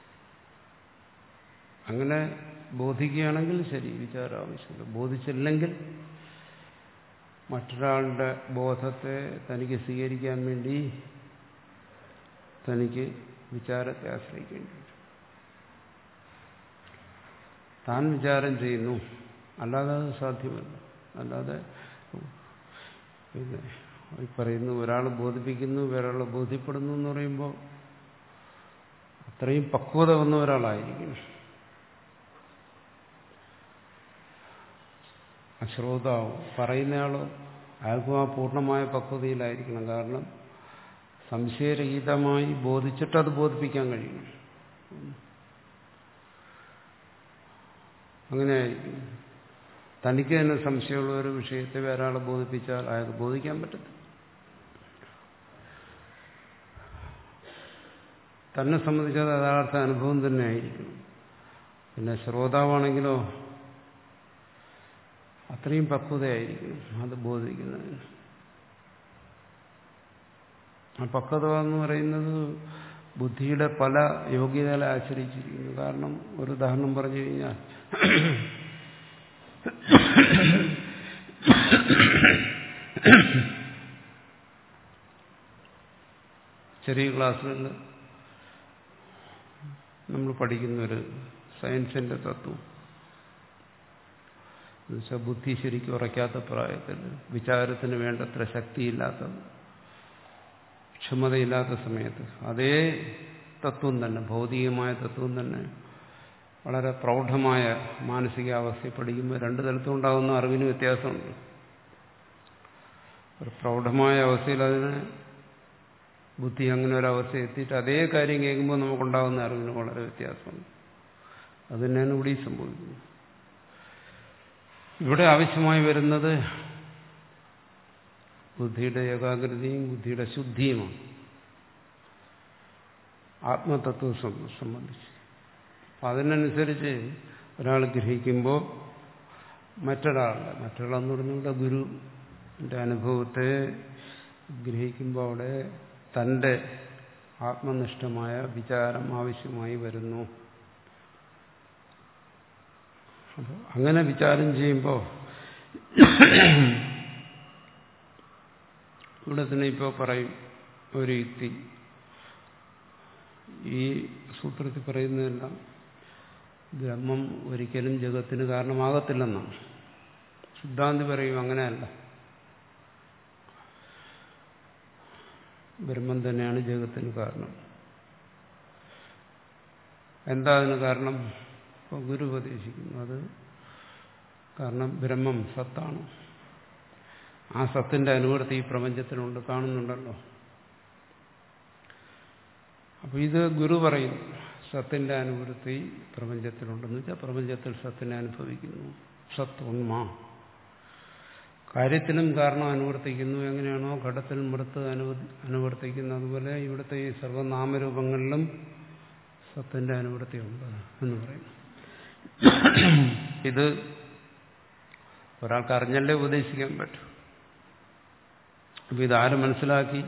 Speaker 1: അങ്ങനെ ബോധിക്കുകയാണെങ്കിൽ ശരി, വിചാരം ആവശ്യമില്ല. ബോധിച്ചില്ലെങ്കിൽ മറ്റൊരാളുടെ ബോധത്തെ തനിക്ക് സ്വീകരിക്കാൻ വേണ്ടി തനിക്ക് വിചാരത്തെ ആശ്രയിക്കേണ്ടി വരും. താൻ വിചാരം ചെയ്യുന്നു, അല്ലാതെ അത് സാധ്യമല്ല. അല്ലാതെ പിന്നെ ഈ പറയുന്നു ഒരാൾ ബോധിപ്പിക്കുന്നു, വേറൊരാൾ ബോധ്യപ്പെടുന്നു എന്ന് പറയുമ്പോൾ അത്രയും പക്വത വന്ന ഒരാളായിരിക്കും. അശ്രോതാവ് പറയുന്നയാളോ അയാൾക്കും ആ പൂർണ്ണമായ പക്വതയിലായിരിക്കണം. കാരണം സംശയരഹിതമായി ബോധിച്ചിട്ട് അത് ബോധിപ്പിക്കാൻ കഴിയും. അങ്ങനെയായിരിക്കും. തനിക്ക് തന്നെ സംശയമുള്ള ഒരു വിഷയത്തെ വേറെ ആളെ ബോധിപ്പിച്ചാൽ അയാൾക്ക് ബോധിക്കാൻ പറ്റത്തില്ല. തന്നെ സംബന്ധിച്ചത് യഥാർത്ഥ അനുഭവം തന്നെ ആയിരിക്കും. പിന്നെ ശ്രോതാവാണെങ്കിലോ അത്രയും പക്വതയായിരിക്കും അത് ബോധിക്കുന്നതിന്. ആ പക്വത എന്ന് പറയുന്നത് ബുദ്ധിയുടെ പല യോഗ്യതകളെ ആശ്രയിച്ചിരിക്കുന്നു. കാരണം ഒരു ഉദാഹരണം പറഞ്ഞു കഴിഞ്ഞാൽ ചെറിയ ക്ലാസ്സുകളിൽ നമ്മൾ പഠിക്കുന്നൊരു സയൻസിന്റെ തത്വം എന്നുവെച്ചാൽ ബുദ്ധി ശരിക്കും ഉറയ്ക്കാത്ത പ്രായത്തിൽ, വിചാരത്തിന് വേണ്ടത്ര ശക്തിയില്ലാത്ത, ക്ഷമതയില്ലാത്ത സമയത്ത് അതേ തത്വം തന്നെ, ഭൗതികമായ തത്വം തന്നെ വളരെ പ്രൗഢമായ മാനസികാവസ്ഥയിൽ പഠിക്കുമ്പോൾ രണ്ടു തലത്തും ഉണ്ടാകുന്ന അറിവിന് വ്യത്യാസമുണ്ട്. ഒരു പ്രൗഢമായ അവസ്ഥയിൽ അതിന് ബുദ്ധി അങ്ങനെ ഒരവസ്ഥ എത്തിയിട്ട് അതേ കാര്യം കേൾക്കുമ്പോൾ നമുക്കുണ്ടാകുന്ന അറിവിന് വളരെ വ്യത്യാസമുണ്ട്. അത് തന്നെയാണ് ഇവിടെ സംഭവിക്കുന്നത്. ഇവിടെ ആവശ്യമായി വരുന്നത് ബുദ്ധിയുടെ ഏകാഗ്രതയും ബുദ്ധിയുടെ ശുദ്ധിയുമാണ് ആത്മതത്വം സംബന്ധിച്ച്. അപ്പം അതിനനുസരിച്ച് ഒരാൾ ഗ്രഹിക്കുമ്പോൾ മറ്റൊരാളുടെ മറ്റൊരാളെന്ന് പറഞ്ഞുകൊണ്ട് ഗുരുവിൻ്റെ അനുഭവത്തെ ഗ്രഹിക്കുമ്പോൾ അവിടെ തൻ്റെ ആത്മനിഷ്ഠമായ വിചാരം ആവശ്യമായി വരുന്നു. അപ്പോൾ അങ്ങനെ വിചാരം ചെയ്യുമ്പോൾ ഇവിടെ തന്നെ ഇപ്പോൾ പറയും ഒരു യുക്തി, ഈ സൂത്രത്തിൽ പറയുന്നതെല്ലാം ബ്രഹ്മം ഒരിക്കലും ജഗത്തിന് കാരണമാകത്തില്ലെന്നാണ്. സിദ്ധാന്തി പറയും അങ്ങനെയല്ല, ബ്രഹ്മം തന്നെയാണ് ജഗത്തിന് കാരണം. എന്താ അതിന് കാരണം? ഇപ്പോൾ ഗുരു ഉപദേശിക്കുന്നു അത് കാരണം ബ്രഹ്മം സത്താണ്. ആ സത്തിന്റെ അനുവർത്തി ഈ പ്രപഞ്ചത്തിനുണ്ട്, കാണുന്നുണ്ടല്ലോ. അപ്പോൾ ഇത് ഗുരു പറയുന്നു സത്തിന്റെ അനുവൃത്തി പ്രപഞ്ചത്തിലുണ്ടെന്ന് വെച്ചാൽ പ്രപഞ്ചത്തിൽ സത്തിനെ അനുഭവിക്കുന്നു. സത്ത് ഉണ്മ കാര്യത്തിലും കാരണം അനുവർത്തിക്കുന്നു. എങ്ങനെയാണോ ഘടത്തിൽ മൃത്ത് അനു അനുവർത്തിക്കുന്നു അതുപോലെ ഇവിടുത്തെ ഈ സർവനാമരൂപങ്ങളിലും സത്തിന്റെ അനുവൃത്തിയുണ്ട് എന്ന് പറയുന്നു. ഇത് ഒരാൾക്ക് അറിഞ്ഞല്ലേ ഉപദേശിക്കാൻ പറ്റും. അപ്പൊ ഇതാര് മനസ്സിലാക്കി?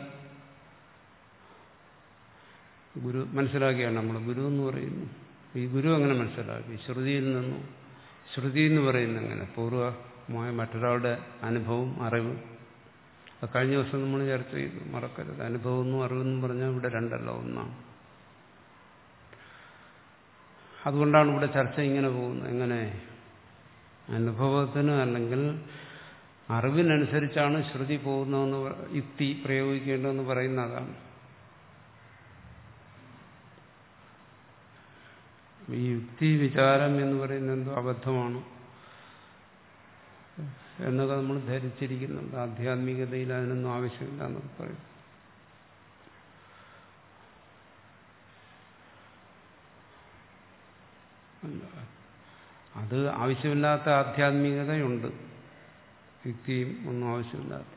Speaker 1: ഗുരു മനസ്സിലാക്കിയാണ് നമ്മൾ ഗുരു എന്ന് പറയുന്നു. ഈ ഗുരു അങ്ങനെ മനസ്സിലാക്കി ശ്രുതിയിൽ നിന്നും. ശ്രുതി എന്ന് പറയുന്നത് എങ്ങനെ? പൂർവമായ മറ്റൊരാളുടെ അനുഭവം അറിവ്. കഴിഞ്ഞ ദിവസം നമ്മൾ ചർച്ച ചെയ്തു, മറക്കരുത്. അനുഭവം എന്നും അറിവെന്നും പറഞ്ഞാൽ ഇവിടെ രണ്ടല്ല, ഒന്നാണ്. അതുകൊണ്ടാണ് ഇവിടെ ചർച്ച ഇങ്ങനെ പോകുന്നത്. എങ്ങനെ അനുഭവത്തിന് അല്ലെങ്കിൽ അറിവിനനുസരിച്ചാണ് ശ്രുതി പോകുന്നതെന്ന് യുക്തി പ്രയോഗിക്കേണ്ടതെന്ന് പറയുന്ന അതാണ്. ഈ യുക്തി വിചാരം എന്ന് പറയുന്നത് എന്തോ അബദ്ധമാണ് എന്നൊക്കെ നമ്മൾ ധരിച്ചിരിക്കുന്നുണ്ട്. ആധ്യാത്മികതയിൽ അതിനൊന്നും ആവശ്യമില്ല എന്നൊക്കെ പറയും. അത് ആവശ്യമില്ലാത്ത ആധ്യാത്മികതയുണ്ട്, യുക്തിയും ഒന്നും ആവശ്യമില്ലാത്ത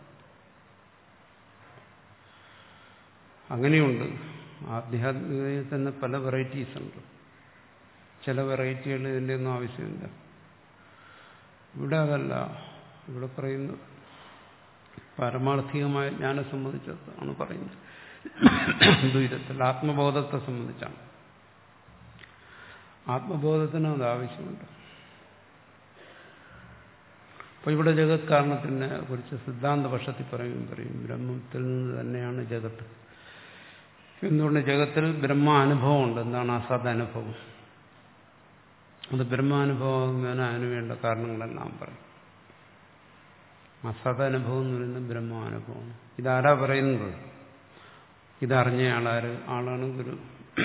Speaker 1: അങ്ങനെയുണ്ട്. ആധ്യാത്മികതയിൽ തന്നെ പല വെറൈറ്റീസ് ഉണ്ട്. ചില വെറൈറ്റികൾ ഇതിൻ്റെ ഒന്നും ആവശ്യമില്ല. ഇവിടെ അതല്ല. ഇവിടെ പറയുന്നത് പാരമാർത്ഥികമായ ജ്ഞാനം സംബന്ധിച്ചാണ് പറയുന്നത്. ദ്വൈതത്തിൽ ആത്മബോധത്തെ സംബന്ധിച്ചാണ്. ആത്മബോധത്തിന് അത് ആവശ്യമുണ്ട്. അപ്പോൾ ഇവിടെ ജഗത് കാരണത്തിനെ കുറിച്ച് സിദ്ധാന്ത പക്ഷത്തിൽ പറയും പറയും ബ്രഹ്മത്തിൽ നിന്ന് തന്നെയാണ് ജഗത്ത്. എന്തുകൊണ്ട് ജഗത്തിൽ ബ്രഹ്മാനുഭവമുണ്ട്. എന്താണ് അസദനുഭവം? അത് ബ്രഹ്മാനുഭവം അതിനു വേണ്ട കാരണങ്ങളെല്ലാം പറയും. അസദനുഭവം എന്ന് പറയുന്നത് ബ്രഹ്മാനുഭവം. ഇതാരാ പറയുന്നത്? ഇതറിഞ്ഞ ആളാര്? ആളാണ് ഗുരു.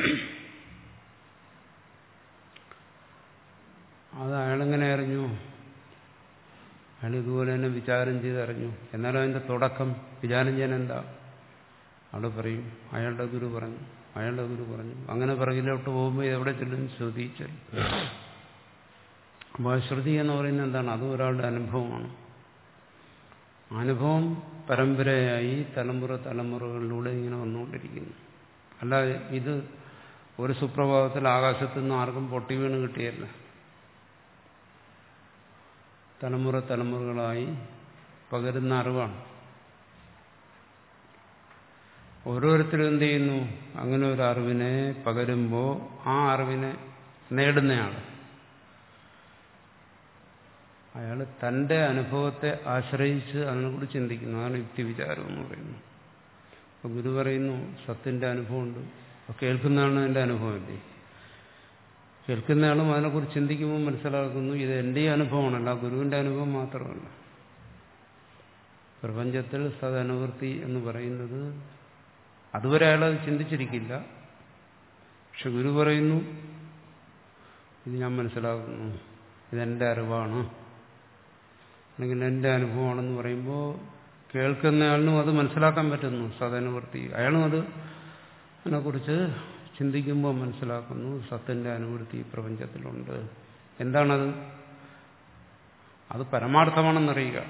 Speaker 1: അത് അയാളെങ്ങനെ അറിഞ്ഞു? അയാൾ ഇതുപോലെ തന്നെ വിചാരം ചെയ്തറിഞ്ഞു. എന്നാലും അതിൻ്റെ തുടക്കം വിചാരം ചെയ്യാൻ എന്താ? അവിടെ പറയും അയാളുടെ ഗുരു പറഞ്ഞു, അയാളുടെ ഗുരു പറഞ്ഞു. അങ്ങനെ പിറകിലോട്ട് പോകുമ്പോൾ എവിടെ ചെല്ലും? ശ്രുതി ചെല്ലും. അപ്പോൾ ശ്രുതി എന്ന് പറയുന്നത് എന്താണ്? അതും ഒരാളുടെ അനുഭവമാണ്. അനുഭവം പരമ്പരയായി തലമുറ തലമുറകളിലൂടെ ഇങ്ങനെ വന്നുകൊണ്ടിരിക്കുന്നു. അല്ലാതെ ഇത് ഒരു സുപ്രഭാതത്തിൽ ആകാശത്തു നിന്ന് ആർക്കും പൊട്ടി വീണ് കിട്ടിയല്ല. തലമുറ തലമുറകളായി പകരുന്ന അറിവാണ്. ഓരോരുത്തരും എന്ത് ചെയ്യുന്നു? അങ്ങനെ ഒരു അറിവിനെ പകരുമ്പോൾ ആ അറിവിനെ നേടുന്നയാൾ അയാൾ തൻ്റെ അനുഭവത്തെ ആശ്രയിച്ച് അതിനെക്കുറിച്ച് ചിന്തിക്കുന്നു. അതാണ് യുക്തിവിചാരം എന്ന് പറയുന്നത്. അപ്പോൾ ഗുരു പറയുന്നു സത്തിൻ്റെ അനുഭവമുണ്ട്. അപ്പോൾ കേൾക്കുന്നതാണ് എൻ്റെ അനുഭവമല്ലേ? കേൾക്കുന്നയാളും അതിനെക്കുറിച്ച് ചിന്തിക്കുമ്പോൾ മനസ്സിലാക്കുന്നു ഇത് എൻ്റെ അനുഭവമാണല്ല, ഗുരുവിൻ്റെ അനുഭവം മാത്രമല്ല. പ്രപഞ്ചത്തിൽ സദനുവൃത്തി എന്ന് പറയുന്നത് അതുവരെ അയാളത് ചിന്തിച്ചിരിക്കില്ല. പക്ഷെ ഗുരു പറയുന്നു ഇത് ഞാൻ മനസ്സിലാക്കുന്നു, ഇതെൻ്റെ അറിവാണ്, അല്ലെങ്കിൽ എൻ്റെ അനുഭവമാണെന്ന് പറയുമ്പോൾ കേൾക്കുന്നയാളിനും അത് മനസ്സിലാക്കാൻ പറ്റുന്നു. സദനുവൃത്തി അയാളും അത് അതിനെക്കുറിച്ച് ചിന്തിക്കുമ്പോൾ മനസ്സിലാക്കുന്നു സത്തിൻ്റെ അനുവൃത്തി പ്രപഞ്ചത്തിലുണ്ട്. എന്താണത്? അത് പരമാർത്ഥമാണെന്നറിയുക.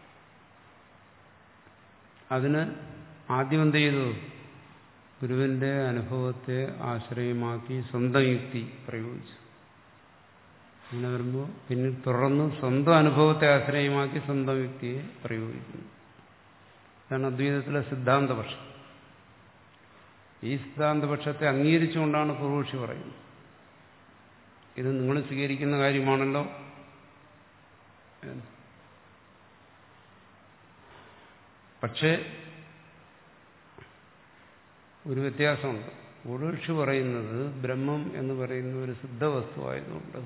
Speaker 1: അതിന് ആദ്യം എന്ത് ചെയ്തു? ഗുരുവിൻ്റെ അനുഭവത്തെ ആശ്രയമാക്കി സ്വന്തം യുക്തി പ്രയോഗിച്ചു. അങ്ങനെ വരുമ്പോൾ പിന്നെ തുടർന്ന് സ്വന്തം അനുഭവത്തെ ആശ്രയമാക്കി സ്വന്തം യുക്തിയെ പ്രയോഗിക്കുന്നു. ഇതാണ് അദ്വൈതത്തിലെ സിദ്ധാന്തപക്ഷം. ഈ സിദ്ധാന്തപക്ഷത്തെ അംഗീകരിച്ചുകൊണ്ടാണ് പൂർവക്ഷി പറയുന്നത് ഇത് നിങ്ങൾ സ്വീകരിക്കുന്ന കാര്യമാണല്ലോ. പക്ഷേ ഒരു വ്യത്യാസമുണ്ട്. പൂർവക്ഷി പറയുന്നത് ബ്രഹ്മം എന്ന് പറയുന്ന ഒരു സിദ്ധവസ്തുവായതുകൊണ്ട്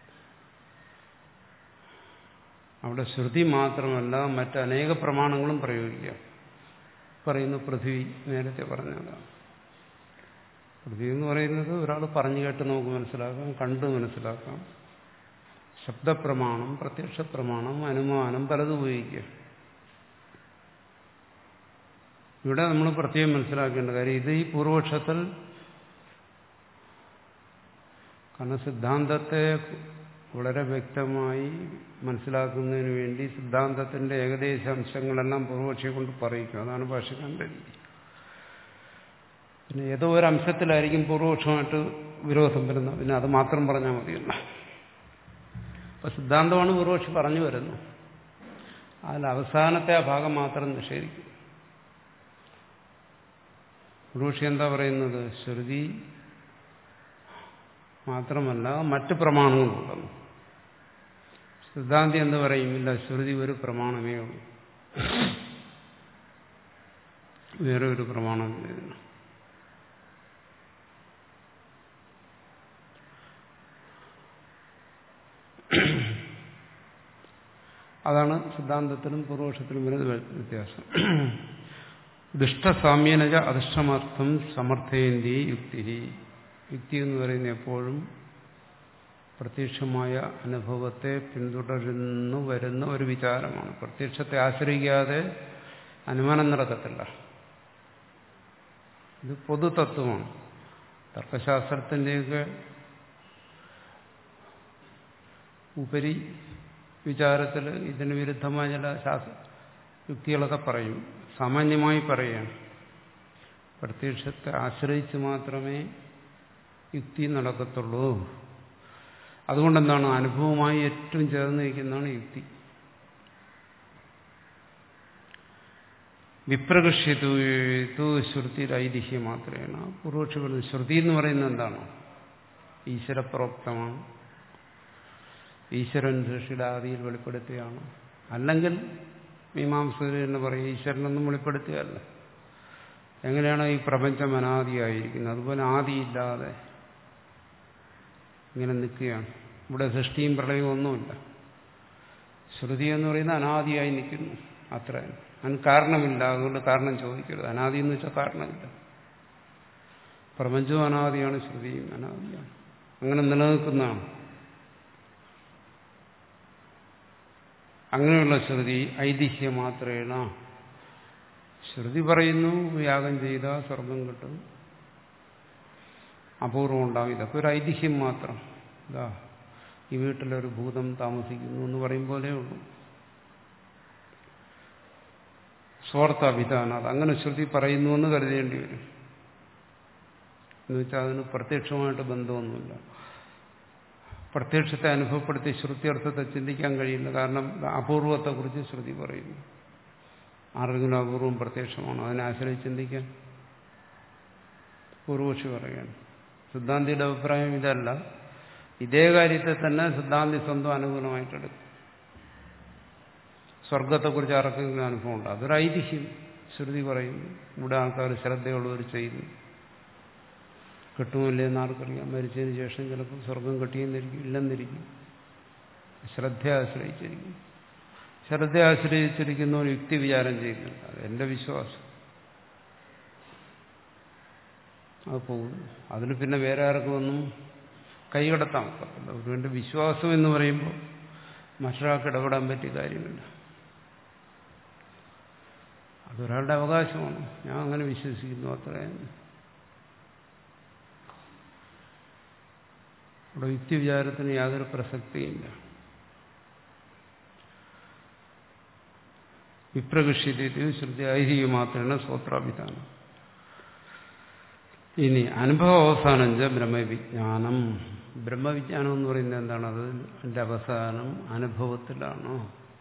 Speaker 1: അവിടെ ശ്രുതി മാത്രമല്ല മറ്റനേക പ്രമാണങ്ങളും പ്രയോഗിക്കാം. പറയുന്ന പൃഥ്വി നേരത്തെ പറഞ്ഞതാണ്. പൃഥ്വി എന്ന് പറയുന്നത് ഒരാൾ പറഞ്ഞു കേട്ട് നമുക്ക് മനസ്സിലാക്കാം, കണ്ട് മനസ്സിലാക്കാം. ശബ്ദപ്രമാണം, പ്രത്യക്ഷ പ്രമാണം, അനുമാനം പലതും ഉപയോഗിക്കുക. ഇവിടെ നമ്മൾ പ്രത്യേകം മനസ്സിലാക്കേണ്ട കാര്യം ഇത് ഈ പൂർവപക്ഷത്തിൽ കാരണം സിദ്ധാന്തത്തെ വളരെ വ്യക്തമായി മനസ്സിലാക്കുന്നതിന് വേണ്ടി സിദ്ധാന്തത്തിന്റെ ഏകദേശ അംശങ്ങളെല്ലാം പൂർവപക്ഷിയെ കൊണ്ട് പറയിക്കും. അതാണ് ഭാഷകാരന്റെ രീതി. പിന്നെ ഏതോ ഒരു അംശത്തിലായിരിക്കും പൂർവപക്ഷമായിട്ട് വിരോധം വരുന്നത്. പിന്നെ അത് മാത്രം പറഞ്ഞാൽ മതിയല്ല. അപ്പൊ സിദ്ധാന്തമാണ് പൂർവപക്ഷി പറഞ്ഞു വരുന്നത്. അതിൽ അവസാനത്തെ ആ ഭാഗം മാത്രം നിഷേധിക്കും. പൂർവപക്ഷി എന്താ പറയുന്നത്? ശ്രുതി മാത്രമല്ല മറ്റ് പ്രമാണങ്ങളുണ്ടെന്ന്. സിദ്ധാന്തി എന്ന് പറയും ഇല്ല, ശ്രുതി ഒരു പ്രമാണമേ ഉള്ളൂ, വേറെ ഒരു പ്രമാണമില്ല. അതാണ് സിദ്ധാന്തത്തിലും പൂർവപക്ഷത്തിലും വരുന്ന വ്യത്യാസം. ദുഷ്ടസാമ്യനജ അധിഷ്ഠമർത്ഥം സമർത്ഥയന്തി യുക്തി. യുക്തി എന്ന് പറയുന്നത് എപ്പോഴും പ്രത്യക്ഷമായ അനുഭവത്തെ പിന്തുടരുന്നു വരുന്ന ഒരു വിചാരമാണ്. പ്രത്യക്ഷത്തെ ആശ്രയിക്കാതെ അനുമാനം നടക്കത്തില്ല. ഇത് പൊതുതത്വമാണ്. തർക്കശാസ്ത്രത്തിൻ്റെയൊക്കെ ഉപരി വിചാരത്തിൽ ഇതിന് വിരുദ്ധമായ ചില ശാസ്ത്ര യുക്തികളൊക്കെ പറയും. സാമാന്യമായി പറയുകയാണ്, പ്രത്യക്ഷത്തെ ആശ്രയിച്ച് മാത്രമേ യുക്തി നടക്കത്തുള്ളൂ. അതുകൊണ്ടെന്താണ് അനുഭവമായി ഏറ്റവും ചേർന്ന് നിൽക്കുന്നതാണ് യുക്തി. വിപ്രകൃഷ്യതു ശ്രുതി ഐതിഹ്യം മാത്രമാണ്. പൂർവക്ഷി പറയുന്നത് ശ്രുതി എന്ന് പറയുന്നത് എന്താണ്? ഈശ്വരപ്രോക്തമാണ്, ഈശ്വരൻ സൃഷ്ടിയുടെ ആദിയിൽ വെളിപ്പെടുത്തുകയാണ്. അല്ലെങ്കിൽ മീമാംസകർ എന്ന് പറയും ഈശ്വരനൊന്നും വെളിപ്പെടുത്തുകയല്ല. എങ്ങനെയാണ് ഈ പ്രപഞ്ചം അനാദിയായിരിക്കുന്നത്, അതുപോലെ ആദിയില്ലാതെ ഇങ്ങനെ നിൽക്കുകയാണ്. ഇവിടെ സൃഷ്ടിയും പ്രളയവും ഒന്നുമില്ല. ശ്രുതി എന്ന് പറയുന്നത് അനാദിയായി നിൽക്കുന്നു, അത്ര. അതിന് കാരണമില്ല, അതുകൊണ്ട് കാരണം ചോദിക്കരുത്. അനാദി എന്ന് വെച്ചാൽ കാരണമില്ല. പ്രപഞ്ചവും അനാദിയാണ്, ശ്രുതിയും അനാദിയാണ്, അങ്ങനെ നിലനിൽക്കുന്നതാണ്. അങ്ങനെയുള്ള ശ്രുതി ഐതിഹ്യം മാത്രേണ. ശ്രുതി പറയുന്നു യാഗം ചെയ്താൽ സ്വർഗം കിട്ടും, അപൂർവം ഉണ്ടാവും. ഇതൊക്കെ ഒരു ഐതിഹ്യം മാത്രം. ഇതാ ഈ വീട്ടിലൊരു ഭൂതം താമസിക്കുന്നു എന്ന് പറയും പോലെ ഉള്ളൂ. സ്വാർത്ഥാഭിധാനം, അത് അങ്ങനെ ശ്രുതി പറയുന്നു എന്ന് കരുതേണ്ടി വരും. എന്നുവെച്ചാൽ അതിന് പ്രത്യക്ഷമായിട്ട് ബന്ധമൊന്നുമില്ല. പ്രത്യക്ഷത്തെ അനുഭവപ്പെടുത്തി ശ്രുത്യർത്ഥത്തെ ചിന്തിക്കാൻ കഴിയില്ല. കാരണം അപൂർവത്തെക്കുറിച്ച് ശ്രുതി പറയുന്നു. ആരെങ്കിലും അപൂർവം പ്രത്യക്ഷമാണോ, അതിനെ ആശ്രയിച്ച് ചിന്തിക്കാൻ പൂർവക്ഷി പറയുകയാണ്. സിദ്ധാന്തിയുടെ അഭിപ്രായം ഇതല്ല. ഇതേ കാര്യത്തെ തന്നെ സിദ്ധാന്തി സ്വന്തം അനുകൂലമായിട്ടെടുക്കും. സ്വർഗത്തെക്കുറിച്ച് ആർക്കെങ്കിലും അനുഭവം ഉണ്ട്, അതൊരു ഐതിഹ്യം. ശ്രുതി പറയുന്നു, ഇവിടെ ആൾക്കാർ ശ്രദ്ധയുള്ളവർ ചെയ്യുന്നു. കിട്ടുമില്ലേ എന്ന് ആർക്കറിയാം. മരിച്ചതിന് ശേഷം ചിലപ്പോൾ സ്വർഗം കിട്ടിയെന്നിരിക്കും, ഇല്ലെന്നിരിക്കും. ശ്രദ്ധ ആശ്രയിച്ചിരിക്കും. ശ്രദ്ധ ആശ്രയിച്ചിരിക്കുന്ന ഒരു യുക്തി വിചാരം ചെയ്യുന്നുണ്ട്. അത് എൻ്റെ വിശ്വാസം. അത് പോകുന്നു. അതിന് പിന്നെ വേറെ ആർക്കും ഒന്നും കൈകടത്താൻ പറ്റില്ല. അതുകൊണ്ട് വിശ്വാസം എന്ന് പറയുമ്പോൾ മറ്റൊരാൾക്ക് ഇടപെടാൻ പറ്റിയ കാര്യമില്ല. അതൊരാളുടെ അവകാശമാണ്. ഞാൻ അങ്ങനെ വിശ്വസിക്കുന്നു, അത്രയും. അവിടെ യുക്തി വിചാരത്തിന് യാതൊരു പ്രസക്തിയില്ല. വിപ്രകൃഷ്യത ശ്രുതി ഐതിഹ്യം മാത്രമാണ് സ്വത്രാഭിധാനം. ഇനി അനുഭവ അവസാനം ച ബ്രഹ്മവിജ്ഞാനം. ബ്രഹ്മവിജ്ഞാനം എന്ന് പറയുന്നത് എന്താണ്? അത് അതിൻ്റെ അവസാനം അനുഭവത്തിലാണോ?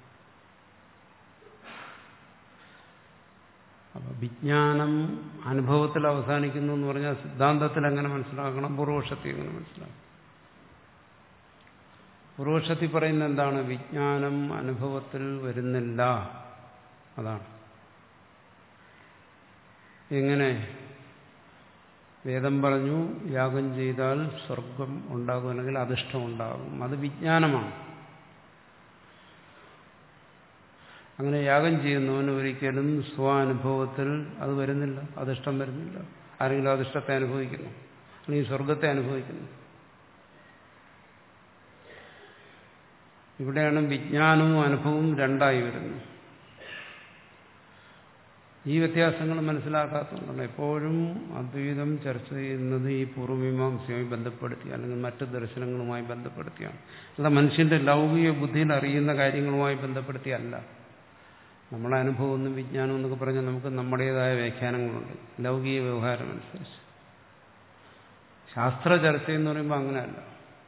Speaker 1: അപ്പൊ വിജ്ഞാനം അനുഭവത്തിൽ അവസാനിക്കുന്നു എന്ന് പറഞ്ഞാൽ സിദ്ധാന്തത്തിൽ എങ്ങനെ മനസ്സിലാക്കണം, പൂർവക്ഷത്തിൽ എങ്ങനെ മനസ്സിലാക്കണം? പൂർവക്ഷത്തിൽ പറയുന്നത് എന്താണ്? വിജ്ഞാനം അനുഭവത്തിൽ വരുന്നില്ല. അതാണ്. എങ്ങനെ? വേദം പറഞ്ഞു യാഗം ചെയ്താൽ സ്വർഗം ഉണ്ടാകും, അല്ലെങ്കിൽ അധിഷ്ഠം ഉണ്ടാകും. അത് വിജ്ഞാനമാണ്. അങ്ങനെ യാഗം ചെയ്യുന്നവന് ഒരിക്കലും സ്വാനുഭവത്തിൽ അത് വരുന്നില്ല, അധിഷ്ഠം വരുന്നില്ല. ആരെങ്കിലും അധിഷ്ഠത്തെ അനുഭവിക്കുന്നു, അല്ലെങ്കിൽ സ്വർഗത്തെ അനുഭവിക്കുന്നു. ഇവിടെയാണ് വിജ്ഞാനവും അനുഭവവും രണ്ടായി വരുന്നത്. ഈ വ്യത്യാസങ്ങൾ മനസ്സിലാക്കാത്തതുകൊണ്ടാണ് എപ്പോഴും അദ്വൈതം ചർച്ച ചെയ്യുന്നത് ഈ പൂർവമീമാംസയുമായി ബന്ധപ്പെടുത്തി, അല്ലെങ്കിൽ മറ്റ് ദർശനങ്ങളുമായി ബന്ധപ്പെടുത്തിയാണ്. അല്ല മനുഷ്യന്റെ ലൗകിക ബുദ്ധിയിൽ അറിയുന്ന കാര്യങ്ങളുമായി ബന്ധപ്പെടുത്തിയല്ല. നമ്മളെ അനുഭവമൊന്നും വിജ്ഞാനം എന്നൊക്കെ പറഞ്ഞാൽ നമുക്ക് നമ്മുടേതായ വ്യാഖ്യാനങ്ങളുണ്ട് ലൗകിക വ്യവഹാരം അനുസരിച്ച്. ശാസ്ത്ര ചർച്ച എന്ന് പറയുമ്പോൾ അങ്ങനെയല്ല.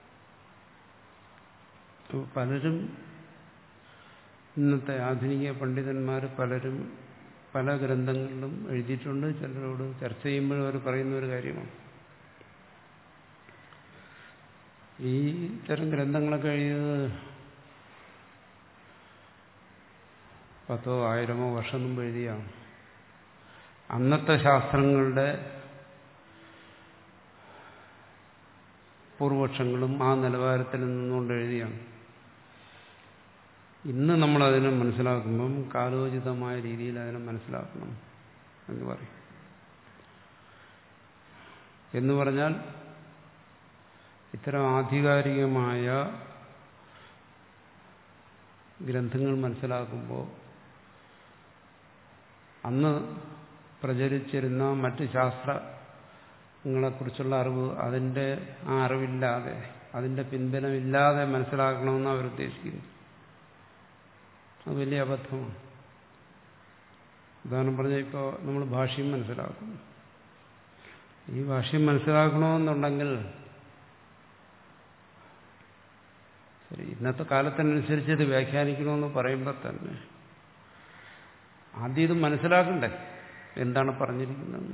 Speaker 1: പലരും ഇന്നത്തെ ആധുനിക പണ്ഡിതന്മാർ പലരും പല ഗ്രന്ഥങ്ങളിലും എഴുതിയിട്ടുണ്ട്. ചിലരോട് ചർച്ച ചെയ്യുമ്പോഴും അവർ പറയുന്ന ഒരു കാര്യമാണ്, ഈ തരം ഗ്രന്ഥങ്ങളൊക്കെ എഴുതിയത് പത്തോ ആയിരമോ വർഷം മുമ്പ് എഴുതിയാണ്. അന്നത്തെ ശാസ്ത്രങ്ങളുടെ പൂർവപക്ഷങ്ങളും ആ നിലവാരത്തിൽ നിന്നുകൊണ്ട് എഴുതിയാണ്. ഇന്ന് നമ്മളതിനെ മനസ്സിലാക്കുമ്പം കാലോചിതമായ രീതിയിൽ അതിനെ മനസ്സിലാക്കണം എന്ന് പറയും. എന്ന് പറഞ്ഞാൽ ഇത്തരം ആധികാരികമായ ഗ്രന്ഥങ്ങൾ മനസ്സിലാക്കുമ്പോൾ അന്ന് പ്രചരിച്ചിരുന്ന മറ്റ് ശാസ്ത്രങ്ങളെക്കുറിച്ചുള്ള അറിവ് അതിൻ്റെ ആ അറിവില്ലാതെ അതിൻ്റെ പിൻബലമില്ലാതെ മനസ്സിലാക്കണമെന്ന് അവരുദ്ദേശിക്കുന്നു. അത് വലിയ അബദ്ധമാണ്. ഉദാഹരണം പറഞ്ഞാൽ ഇപ്പോൾ നമ്മൾ ഭാഷ്യം മനസ്സിലാക്കുന്നു. ഈ ഭാഷ്യം മനസ്സിലാക്കണമെന്നുണ്ടെങ്കിൽ ശരി ഇന്നത്തെ കാലത്തിനനുസരിച്ച് ഇത് വ്യാഖ്യാനിക്കണമെന്ന് പറയുമ്പോൾ തന്നെ ആദ്യം ഇത് മനസ്സിലാക്കണ്ടേ എന്താണ് പറഞ്ഞിരിക്കുന്നതെന്ന്.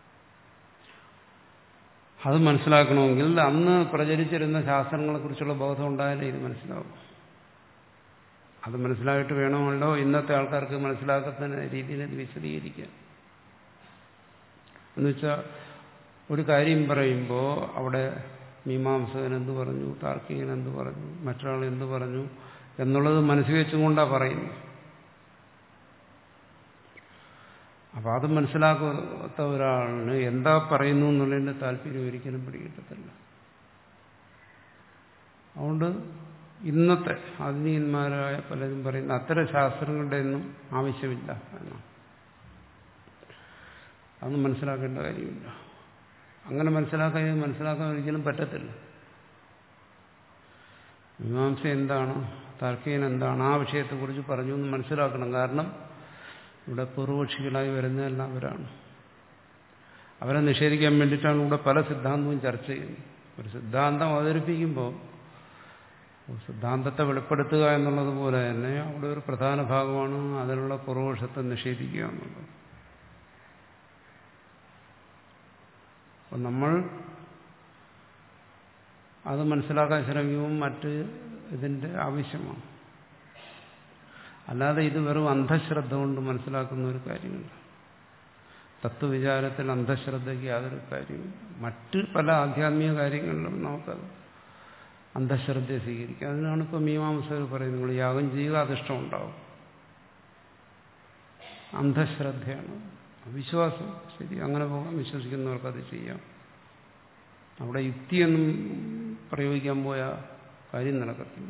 Speaker 1: അത് മനസ്സിലാക്കണമെങ്കിൽ അന്ന് പ്രചരിച്ചിരുന്ന ശാസ്ത്രങ്ങളെക്കുറിച്ചുള്ള ബോധം ഉണ്ടായാലേ ഇത് മനസ്സിലാവും. അത് മനസ്സിലായിട്ട് വേണമല്ലോ ഇന്നത്തെ ആൾക്കാർക്ക് മനസ്സിലാക്കുന്ന രീതിയിൽ ഇത് വിശദീകരിക്കാൻ. എന്നുവെച്ചാൽ ഒരു കാര്യം പറയുമ്പോൾ അവിടെ മീമാംസകൻ എന്ത് പറഞ്ഞു, താർക്കികൻ എന്ത് പറഞ്ഞു, മറ്റൊരാൾ എന്ത് പറഞ്ഞു എന്നുള്ളത് മനസ്സിൽ വെച്ചുകൊണ്ടാണ് പറയുന്നത്. അപ്പം അത് മനസ്സിലാക്കാത്ത ഒരാളിന് എന്താ പറയുന്നു എന്നുള്ളതിൻ്റെ താല്പര്യം ഒരിക്കലും പിടികിട്ടത്തില്ല. അതുകൊണ്ട് ഇന്നത്തെ ആധുനികന്മാരായ പലരും പറയുന്ന അത്തരം ശാസ്ത്രങ്ങളുടെ ഒന്നും ആവശ്യമില്ല എന്നാണ്. അതൊന്നും മനസ്സിലാക്കേണ്ട കാര്യമില്ല. അങ്ങനെ മനസ്സിലാക്കാൻ മനസ്സിലാക്കാൻ ഒരിക്കലും പറ്റത്തില്ല. മീമാംസ എന്താണ്, താർക്കികൻ എന്താണ്, ആ വിഷയത്തെക്കുറിച്ച് പറഞ്ഞു എന്ന് മനസ്സിലാക്കണം. കാരണം ഇവിടെ പൂർവപക്ഷികളായി വരുന്നതെല്ലാം അവരാണ്. അവരെ നിഷേധിക്കാൻ വേണ്ടിയിട്ടാണ് ഇവിടെ പല സിദ്ധാന്തവും ചർച്ച ചെയ്യുന്നത്. ഒരു സിദ്ധാന്തം അവതരിപ്പിക്കുമ്പോൾ സിദ്ധാന്തത്തെ വെളിപ്പെടുത്തുക എന്നുള്ളത് പോലെ തന്നെ അവിടെ ഒരു പ്രധാന ഭാഗമാണ് അതിനുള്ള പൂർവപക്ഷത്തെ നിഷേധിക്കുക എന്നുള്ളത്. അപ്പം നമ്മൾ അത് മനസ്സിലാക്കാൻ ശ്രമിക്കുമ്പോൾ മറ്റ് ഇതിൻ്റെ ആവശ്യമാണ്. അല്ലാതെ ഇത് വെറും അന്ധശ്രദ്ധ കൊണ്ട് മനസ്സിലാക്കുന്ന ഒരു കാര്യമില്ല. തത്വവിചാരത്തിൽ അന്ധശ്രദ്ധയ്ക്ക് യാതൊരു കാര്യമില്ല. മറ്റ് പല ആധ്യാത്മിക കാര്യങ്ങളിലും നമുക്കത് അന്ധശ്രദ്ധയെ സ്വീകരിക്കുക. അതിനാണ് ഇപ്പോൾ മീമാംസകർ പറയുന്നത് നിങ്ങൾ യാഗം ചെയ്യുക അതിഷ്ടം ഉണ്ടാവും. അന്ധശ്രദ്ധയാണ് വിശ്വാസം. ശരി, അങ്ങനെ പോകാം, വിശ്വസിക്കുന്നവർക്ക് അത് ചെയ്യാം. അവിടെ യുക്തിയൊന്നും പ്രയോഗിക്കാൻ പോയ കാര്യം നടക്കത്തില്ല.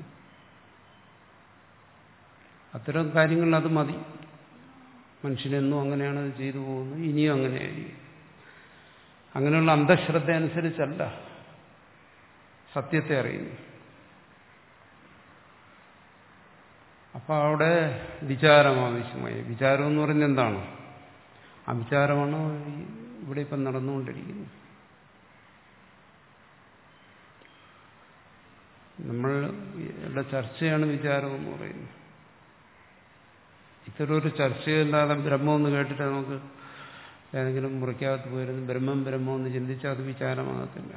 Speaker 1: അത്തരം കാര്യങ്ങളിൽ അത് മതി. മനുഷ്യനെന്നും അങ്ങനെയാണ് അത് ചെയ്തു പോകുന്നത്, ഇനിയും അങ്ങനെയായിരിക്കും. അങ്ങനെയുള്ള അന്ധശ്രദ്ധ അനുസരിച്ചല്ല സത്യത്തെ അറിയുന്നു. അപ്പോൾ അവിടെ വിചാരം ആവശ്യമായി. വിചാരം എന്ന് പറയുന്നത് എന്താണ്? ആ വിചാരമാണ് ഇവിടെ ഇപ്പം നടന്നുകൊണ്ടിരിക്കുന്നത്. നമ്മളുടെ ചർച്ചയാണ് വിചാരം എന്ന് പറയുന്നത്. ഇത്തരം ഒരു ചർച്ചയല്ലാതെ ബ്രഹ്മമെന്ന് കേട്ടിട്ട് നമുക്ക് ഏതെങ്കിലും മുറിക്കകത്ത് പോയിരുന്നു ബ്രഹ്മം ബ്രഹ്മം എന്ന് ചിന്തിച്ചാൽ അത് വിചാരമാകത്തില്ല.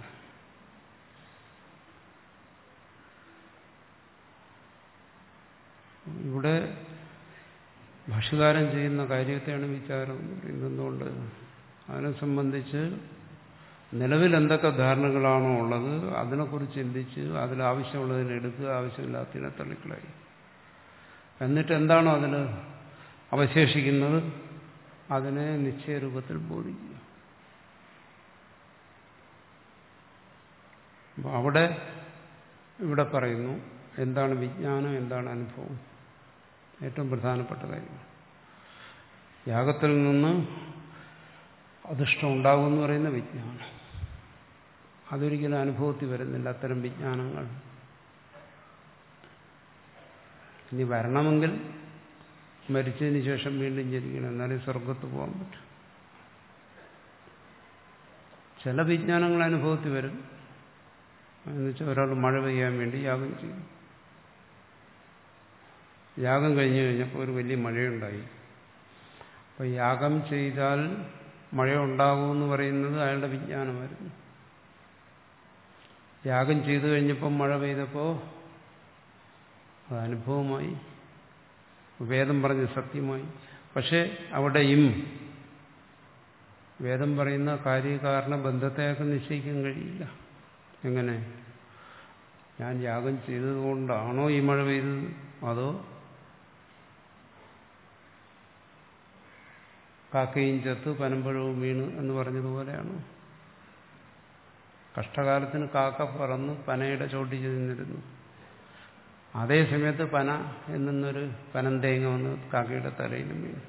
Speaker 1: ഇവിടെ ഭാഷ്യകാരൻ ചെയ്യുന്ന കാര്യത്തെയാണ് വിചാരം എന്ന് പറയുന്നത്. എന്തുകൊണ്ട്? അതിനെ സംബന്ധിച്ച് നിലവിൽ എന്തൊക്കെ ധാരണകളാണോ ഉള്ളത് അതിനെക്കുറിച്ച് ചിന്തിച്ച് അതിലാവശ്യമുള്ളതിനെ എടുക്കുക, ആവശ്യമില്ലാത്തതിനെ തള്ളിക്കളയും. എന്നിട്ട് എന്താണോ അതിൽ അവശേഷിക്കുന്നത് അതിനെ നിശ്ചയരൂപത്തിൽ ബോധിക്കുക. അപ്പോൾ അവിടെ ഇവിടെ പറയുന്നു എന്താണ് വിജ്ഞാനം, എന്താണ് അനുഭവം. ഏറ്റവും പ്രധാനപ്പെട്ട കാര്യം യാഗത്തിൽ നിന്ന് അധിഷ്ഠം ഉണ്ടാകുമെന്ന് പറയുന്ന വിജ്ഞാനം. അതൊരിക്കലും അനുഭവത്തിൽ വരുന്നില്ല അത്തരം വിജ്ഞാനങ്ങൾ. ഇനി വരണമെങ്കിൽ മരിച്ചതിന് ശേഷം വീണ്ടും ജനിക്കണം, എന്നാലേ സ്വർഗത്ത് പോകാൻ പറ്റും. ചില വിജ്ഞാനങ്ങൾ അനുഭവത്തിൽ വരും. എന്നുവെച്ചാൽ ഒരാൾ മഴ പെയ്യാൻ വേണ്ടി യാഗം ചെയ്യും. യാഗം കഴിഞ്ഞു കഴിഞ്ഞപ്പോൾ ഒരു വലിയ മഴയുണ്ടായി. അപ്പോൾ യാഗം ചെയ്താൽ മഴ ഉണ്ടാകുമെന്ന് പറയുന്നത് അയാളുടെ വിജ്ഞാനമായിരുന്നു. യാഗം ചെയ്തു കഴിഞ്ഞപ്പോൾ മഴ പെയ്തപ്പോൾ അത് അനുഭവമായി, വേദം പറഞ്ഞ സത്യമായി. പക്ഷെ അവിടെയും വേദം പറയുന്ന കാര്യകാരണ ബന്ധത്തെയൊക്കെ നിശ്ചയിക്കാൻ കഴിയില്ല. എങ്ങനെ? ഞാൻ യാഗം ചെയ്തതുകൊണ്ടാണോ ഈ മഴ പെയ്തത്, അതോ കാക്കയും ചത്ത് പനമ്പഴവും വീണ് എന്ന് പറഞ്ഞതുപോലെയാണ്. കഷ്ടകാലത്തിന് കാക്ക പറന്ന് പനയുടെ ചോട്ടിൽ ചെന്നിരുന്നു. അതേ സമയത്ത് പന എന്നൊരു പനന്തേങ്ങ വന്ന് കാക്കയുടെ തലയിലും വീണു.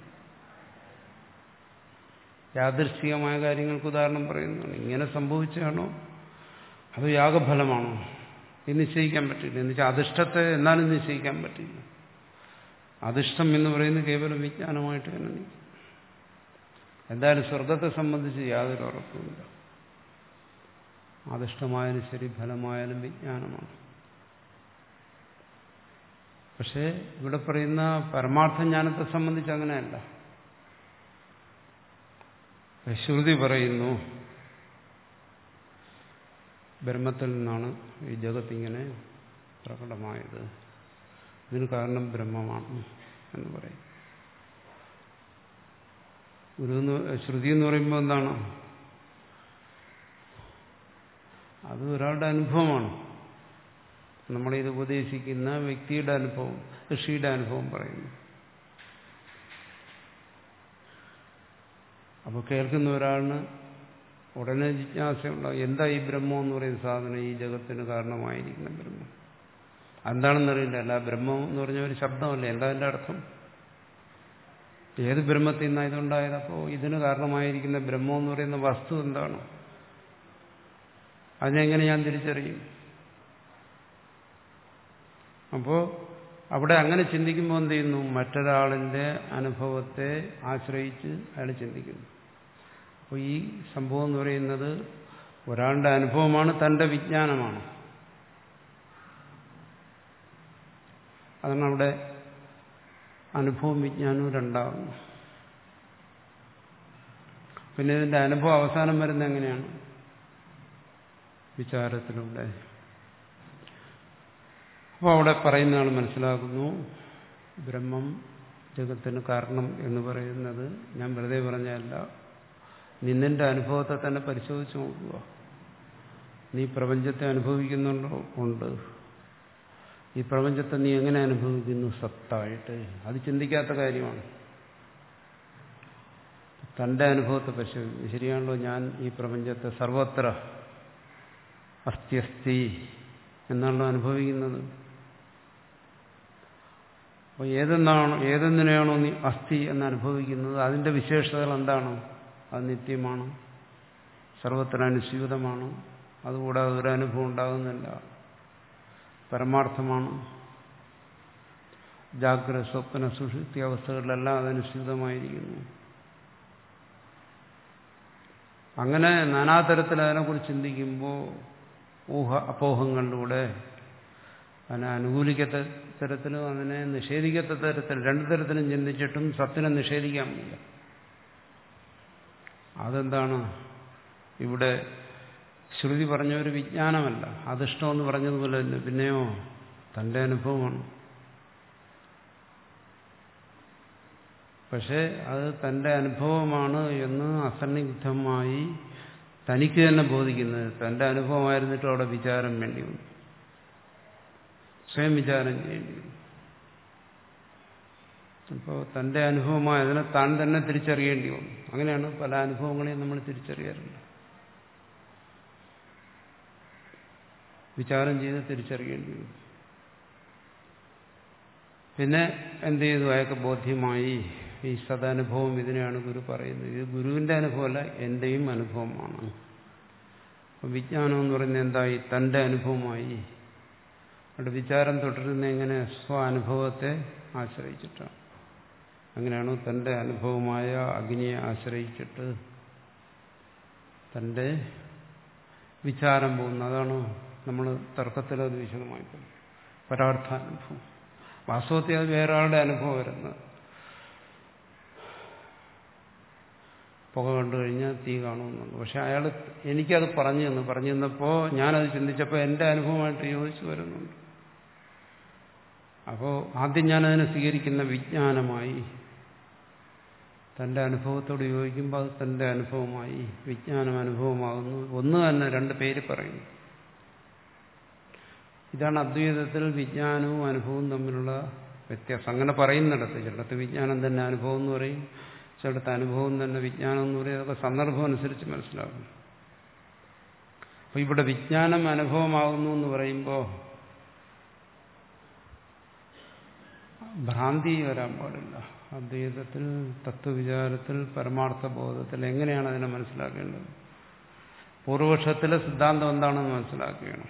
Speaker 1: യാദൃശ്ചികമായ കാര്യങ്ങൾക്ക് ഉദാഹരണം പറയുന്നതാണ്. ഇങ്ങനെ സംഭവിച്ചാണോ അത് യാഗഫലമാണോ ഇത് നിശ്ചയിക്കാൻ പറ്റില്ല. എന്ന് വെച്ചാൽ അധിഷ്ഠത്തെ എന്നാലും നിശ്ചയിക്കാൻ പറ്റില്ല. അധിഷ്ഠം എന്ന് പറയുന്നത് കേവലം വിജ്ഞാനമായിട്ട് തന്നെ നിൽക്കും. എന്തായാലും സ്വർഗത്തെ സംബന്ധിച്ച് യാതൊരു ഉറപ്പുമില്ല. അധിഷ്ഠമായാലും ശരി, ഫലമായാലും വിജ്ഞാനമാണ്. പക്ഷേ ഇവിടെ പറയുന്ന പരമാർത്ഥ ജ്ഞാനത്തെ സംബന്ധിച്ച് അങ്ങനെയല്ല. ശ്രുതി പറയുന്നു ബ്രഹ്മത്തിൽ നിന്നാണ് ഈ ജഗത്തിങ്ങനെ പ്രകടമായത്, ഇതിന് കാരണം ബ്രഹ്മമാണ് എന്ന് പറയും. ഗുരു ശ്രുതി എന്ന് പറയുമ്പോൾ എന്താണ്? അത് ഒരാളുടെ അനുഭവമാണ്. നമ്മളിത് ഉപദേശിക്കുന്ന വ്യക്തിയുടെ അനുഭവം, ഋഷിയുടെ അനുഭവം പറയുന്നു. അപ്പോൾ കേൾക്കുന്ന ഒരാളിന് ഉടനെ ജിജ്ഞാസയുണ്ടാകും, എന്താ ഈ ബ്രഹ്മം എന്ന് പറയുന്ന സാധനം, ഈ ജഗത്തിന് കാരണമായിരിക്കുന്ന ബ്രഹ്മം എന്താണെന്നറിയില്ല. അല്ല, ബ്രഹ്മം എന്ന് പറഞ്ഞ ഒരു ശബ്ദമല്ലേ, എന്താ അതിൻ്റെ അർത്ഥം? ഏത് ബ്രഹ്മത്തിൽ നിന്നാണ് ഇതുണ്ടായത്? അപ്പോൾ ഇതിന് കാരണമായിരിക്കുന്ന ബ്രഹ്മം എന്ന് പറയുന്ന വസ്തു എന്താണ്? അതിനെങ്ങനെ ഞാൻ തിരിച്ചറിയും? അപ്പോൾ അവിടെ അങ്ങനെ ചിന്തിക്കുമ്പോൾ എന്ത് ചെയ്യുന്നു? മറ്റൊരാളിൻ്റെ അനുഭവത്തെ ആശ്രയിച്ച് അയാൾ ചിന്തിക്കുന്നു. അപ്പോൾ ഈ സംഭവം എന്ന് പറയുന്നത് ഒരാളുടെ അനുഭവമാണ്, തൻ്റെ വിജ്ഞാനമാണ്. അതാണ് അവിടെ അനുഭവം വിജ്ഞാനവും രണ്ടാകുന്നു. പിന്നെ ഇതിൻ്റെ അനുഭവം അവസാനം വരുന്നത് എങ്ങനെയാണ്? വിചാരത്തിലൂടെ. അപ്പോൾ അവിടെ പറയുന്ന ആൾ മനസ്സിലാക്കുന്നു, ബ്രഹ്മം ജഗത്തിന് കാരണം എന്ന് പറയുന്നത് ഞാൻ വെറുതെ പറഞ്ഞല്ല. നിന്നിൻ്റെ അനുഭവത്തെ തന്നെ പരിശോധിച്ച് നോക്കുക. നീ പ്രപഞ്ചത്തെ അനുഭവിക്കുന്നുണ്ടോ? ഉണ്ട്. ഈ പ്രപഞ്ചത്തെ നീ എങ്ങനെ അനുഭവിക്കുന്നു? സത്തായിട്ട്. അത് ചിന്തിക്കാത്ത കാര്യമാണ്. തൻ്റെ അനുഭവത്തെ പരിശോധിക്കുന്നു. ശരിയാണല്ലോ, ഞാൻ ഈ പ്രപഞ്ചത്തെ സർവത്ര അസ്ഥ്യസ്ഥി എന്നാണല്ലോ അനുഭവിക്കുന്നത്. അപ്പോൾ ഏതെന്നാണോ ഏതെന്തിനെയാണോ നീ അസ്ഥി എന്ന് അനുഭവിക്കുന്നത്, അതിൻ്റെ വിശേഷതകൾ എന്താണ്? അത് നിത്യമാണ്, സർവത്ര അനുസ്യൂതമാണ്, അതുകൂടാതെ ഒരു അനുഭവം ഉണ്ടാകുന്നില്ല, പരമാർത്ഥമാണ്. ജാഗ്രത, സ്വപ്ന, സുഷുപ്തി അവസ്ഥകളിലെല്ലാം അതനുസ്യൂതമായിരിക്കുന്നു. അങ്ങനെ നാനാതരത്തിൽ അതിനെക്കുറിച്ച് ചിന്തിക്കുമ്പോൾ ഊഹ അപോഹങ്ങളിലൂടെ അതിനെ അനുകൂലിക്കത്ത തരത്തിലും അതിനെ നിഷേധിക്കത്ത തരത്തിലും രണ്ടു തരത്തിലും ചിന്തിച്ചിട്ടും സത്തിനെ നിഷേധിക്കാൻ വയ്യ. അതെന്താണ്? ഇവിടെ ശ്രുതി പറഞ്ഞ ഒരു വിജ്ഞാനമല്ല, അധിഷ്ഠമെന്ന് പറഞ്ഞതുപോലെ തന്നെ. പിന്നെയോ തൻ്റെ അനുഭവമാണ്. പക്ഷെ അത് തൻ്റെ അനുഭവമാണ് എന്ന് അസന്നിഗ്ധമായി തനിക്ക് തന്നെ ബോധിക്കുന്നത്. തൻ്റെ അനുഭവമായിരുന്നിട്ടും അവിടെ വിചാരം വേണ്ടി വന്നു, സ്വയം വിചാരം ചെയ്യേണ്ടി വന്നു. അപ്പോൾ തൻ്റെ അനുഭവമായ അതിനെ താൻ തന്നെ തിരിച്ചറിയേണ്ടി വന്നു. അങ്ങനെയാണ് പല അനുഭവങ്ങളെയും നമ്മൾ തിരിച്ചറിയാറുണ്ട്. വിചാരം ചെയ്ത് തിരിച്ചറിയേണ്ടി വന്നു. പിന്നെ എന്ത് ചെയ്തു? അയാൾക്ക് ബോധ്യമായി ഈ സദാനുഭവം. ഇതിനെയാണ് ഗുരു പറയുന്നത്. ഇത് ഗുരുവിൻ്റെ അനുഭവമല്ല, എൻ്റെയും അനുഭവമാണ്. അപ്പം വിജ്ഞാനം എന്ന് പറയുന്നത് എന്തായി? തൻ്റെ അനുഭവമായി. അവിടെ വിചാരം തുടരുന്ന എങ്ങനെ? സ്വ അനുഭവത്തെ ആശ്രയിച്ചിട്ടാണ്. അങ്ങനെയാണോ തൻ്റെ അനുഭവമായ അഗ്നിയെ ആശ്രയിച്ചിട്ട് തൻ്റെ വിചാരം പോകുന്നത്. അതാണ് നമ്മൾ തർക്കത്തിൽ അത് വിശദമായി പറയും. പരാർത്ഥാനുഭവം. വാസ്തവത്തിൽ അത് വേറെ ആളുടെ അനുഭവം വരുന്നത്. പുക കണ്ടു കഴിഞ്ഞാൽ തീ കാണുമെന്നുണ്ട്. പക്ഷെ അയാൾ എനിക്കത് പറഞ്ഞു തന്നു. പറഞ്ഞു തന്നപ്പോൾ ഞാനത് ചിന്തിച്ചപ്പോൾ എൻ്റെ അനുഭവമായിട്ട് യോജിച്ചു വരുന്നുണ്ട്. അപ്പോൾ ആദ്യം ഞാനതിനെ സ്വീകരിക്കുന്ന വിജ്ഞാനമായി. തൻ്റെ അനുഭവത്തോട് യോജിക്കുമ്പോൾ അത് തൻ്റെ അനുഭവമായി. വിജ്ഞാനം അനുഭവമാകുന്നു. ഒന്ന് തന്നെ രണ്ട് പേര് പറയുന്നു. ഇതാണ് അദ്വൈതത്തിൽ വിജ്ഞാനവും അനുഭവവും തമ്മിലുള്ള വ്യത്യാസം. അങ്ങനെ പറയുന്നിടത്ത് ചിലടത്ത് വിജ്ഞാനം തന്നെ അനുഭവം എന്ന് പറയും, ചിലടത്ത് അനുഭവം തന്നെ വിജ്ഞാനം എന്ന് പറയുന്നത് അതൊക്കെ സന്ദർഭം അനുസരിച്ച് മനസ്സിലാക്കും. അപ്പോൾ ഇവിടെ വിജ്ഞാനം അനുഭവമാകുന്നു എന്ന് പറയുമ്പോൾ ഭ്രാന്തി വരാൻ പാടില്ല. അദ്വൈതത്തിൽ, തത്വവിചാരത്തിൽ, പരമാർത്ഥ ബോധത്തിൽ എങ്ങനെയാണ് അതിനെ മനസ്സിലാക്കേണ്ടത്? പൂർവപക്ഷത്തിലെ സിദ്ധാന്തം എന്താണെന്ന് മനസ്സിലാക്കുകയാണ്.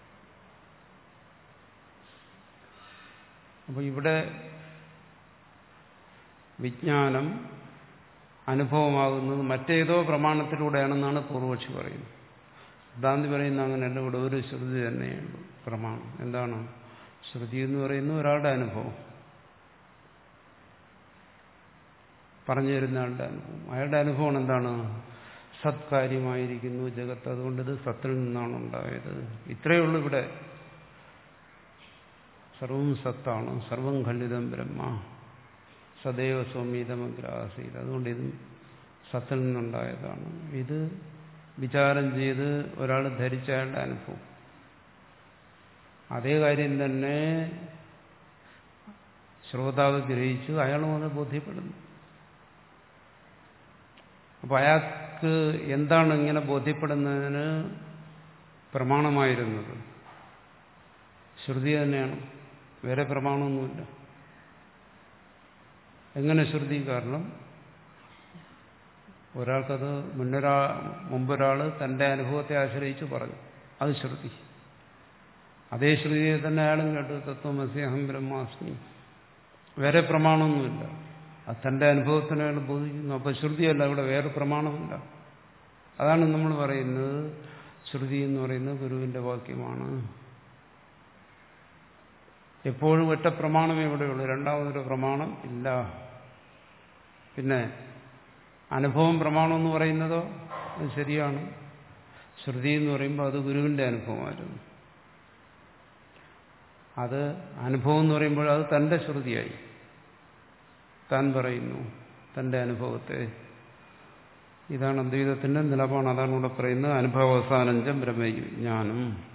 Speaker 1: അപ്പോൾ ഇവിടെ വിജ്ഞാനം അനുഭവമാകുന്നത് മറ്റേതോ പ്രമാണത്തിലൂടെയാണെന്നാണ് പൂർവപക്ഷി പറയുന്നത്. സിദ്ധാന്തി പറയുന്ന അങ്ങനെയല്ല, ഇവിടെ ഒരു ശ്രുതി തന്നെയാണ് പ്രമാണം. എന്താണ് ശ്രുതി എന്ന് പറയുന്നത്? ഒരാളുടെ അനുഭവം, പറഞ്ഞു തരുന്ന ആളുടെ അനുഭവം. അയാളുടെ അനുഭവം എന്താണ്? സത്കാര്യമായിരിക്കുന്നു ജഗത്ത്, അതുകൊണ്ട് ഇത് സത്തിൽ നിന്നാണ് ഉണ്ടായത്. ഇത്രയേ ഉള്ളൂ ഇവിടെ. സർവം സത്താണ്, സർവം ഖണ്ഡിതം ബ്രഹ്മ, സദൈവ സൗമ്യതമഗ്രാസീത്, അതുകൊണ്ട് ഇത് സത്തിൽ നിന്നുണ്ടായതാണ്. ഇത് വിചാരം ചെയ്ത് ഒരാൾ ധരിച്ച അയാളുടെ അനുഭവം. അതേ കാര്യം തന്നെ ശ്രോതാവ് ഗ്രഹിച്ചു, അയാളും അത് ബോധ്യപ്പെടുന്നു. അപ്പോൾ അയാൾക്ക് എന്താണ് ഇങ്ങനെ ബോധ്യപ്പെടുന്നതിന് പ്രമാണമായിരുന്നത്? ശ്രുതി തന്നെയാണ്, വേറെ പ്രമാണമൊന്നുമില്ല. എങ്ങനെ ശ്രുതി? കാരണം ഒരാൾക്കത് മുന്നൊരാ മുമ്പൊരാൾ തൻ്റെ അനുഭവത്തെ ആശ്രയിച്ച് പറഞ്ഞു, അത് ശ്രുതി. അതേ ശ്രുതിയെ തന്നെ അയാളും കേട്ടു, തത്വമസി അഹം ബ്രഹ്മാസ്മി. വേറെ പ്രമാണമൊന്നുമില്ല, അത് തൻ്റെ അനുഭവത്തിന് അയാൾ ബോധിക്കുന്നു. അപ്പോൾ ശ്രുതിയല്ല, ഇവിടെ വേറെ പ്രമാണമില്ല. അതാണ് നമ്മൾ പറയുന്നത് ശ്രുതി എന്ന് പറയുന്നത് ഗുരുവിൻ്റെ വാക്യമാണ്. എപ്പോഴും ഒറ്റ പ്രമാണമേ ഇവിടെയുള്ളൂ, രണ്ടാമതൊരു പ്രമാണം ഇല്ല. പിന്നെ അനുഭവം പ്രമാണം എന്ന് പറയുന്നതോ അത് ശരിയാണ്. ശ്രുതി എന്ന് പറയുമ്പോൾ അത് ഗുരുവിൻ്റെ അനുഭവമായിരുന്നു. അത് അനുഭവം എന്ന് പറയുമ്പോൾ അത് തൻ്റെ ശ്രുതിയായി, താൻ പറയുന്നു തൻ്റെ അനുഭവത്തെ. ഇതാണ് അദ്വൈതത്തിൻ്റെ നിലപാട്. അതാണ് ഇവിടെ പറയുന്നത് അനുഭവസാനഞ്ചം ബ്രഹ്മജ്ഞാനം.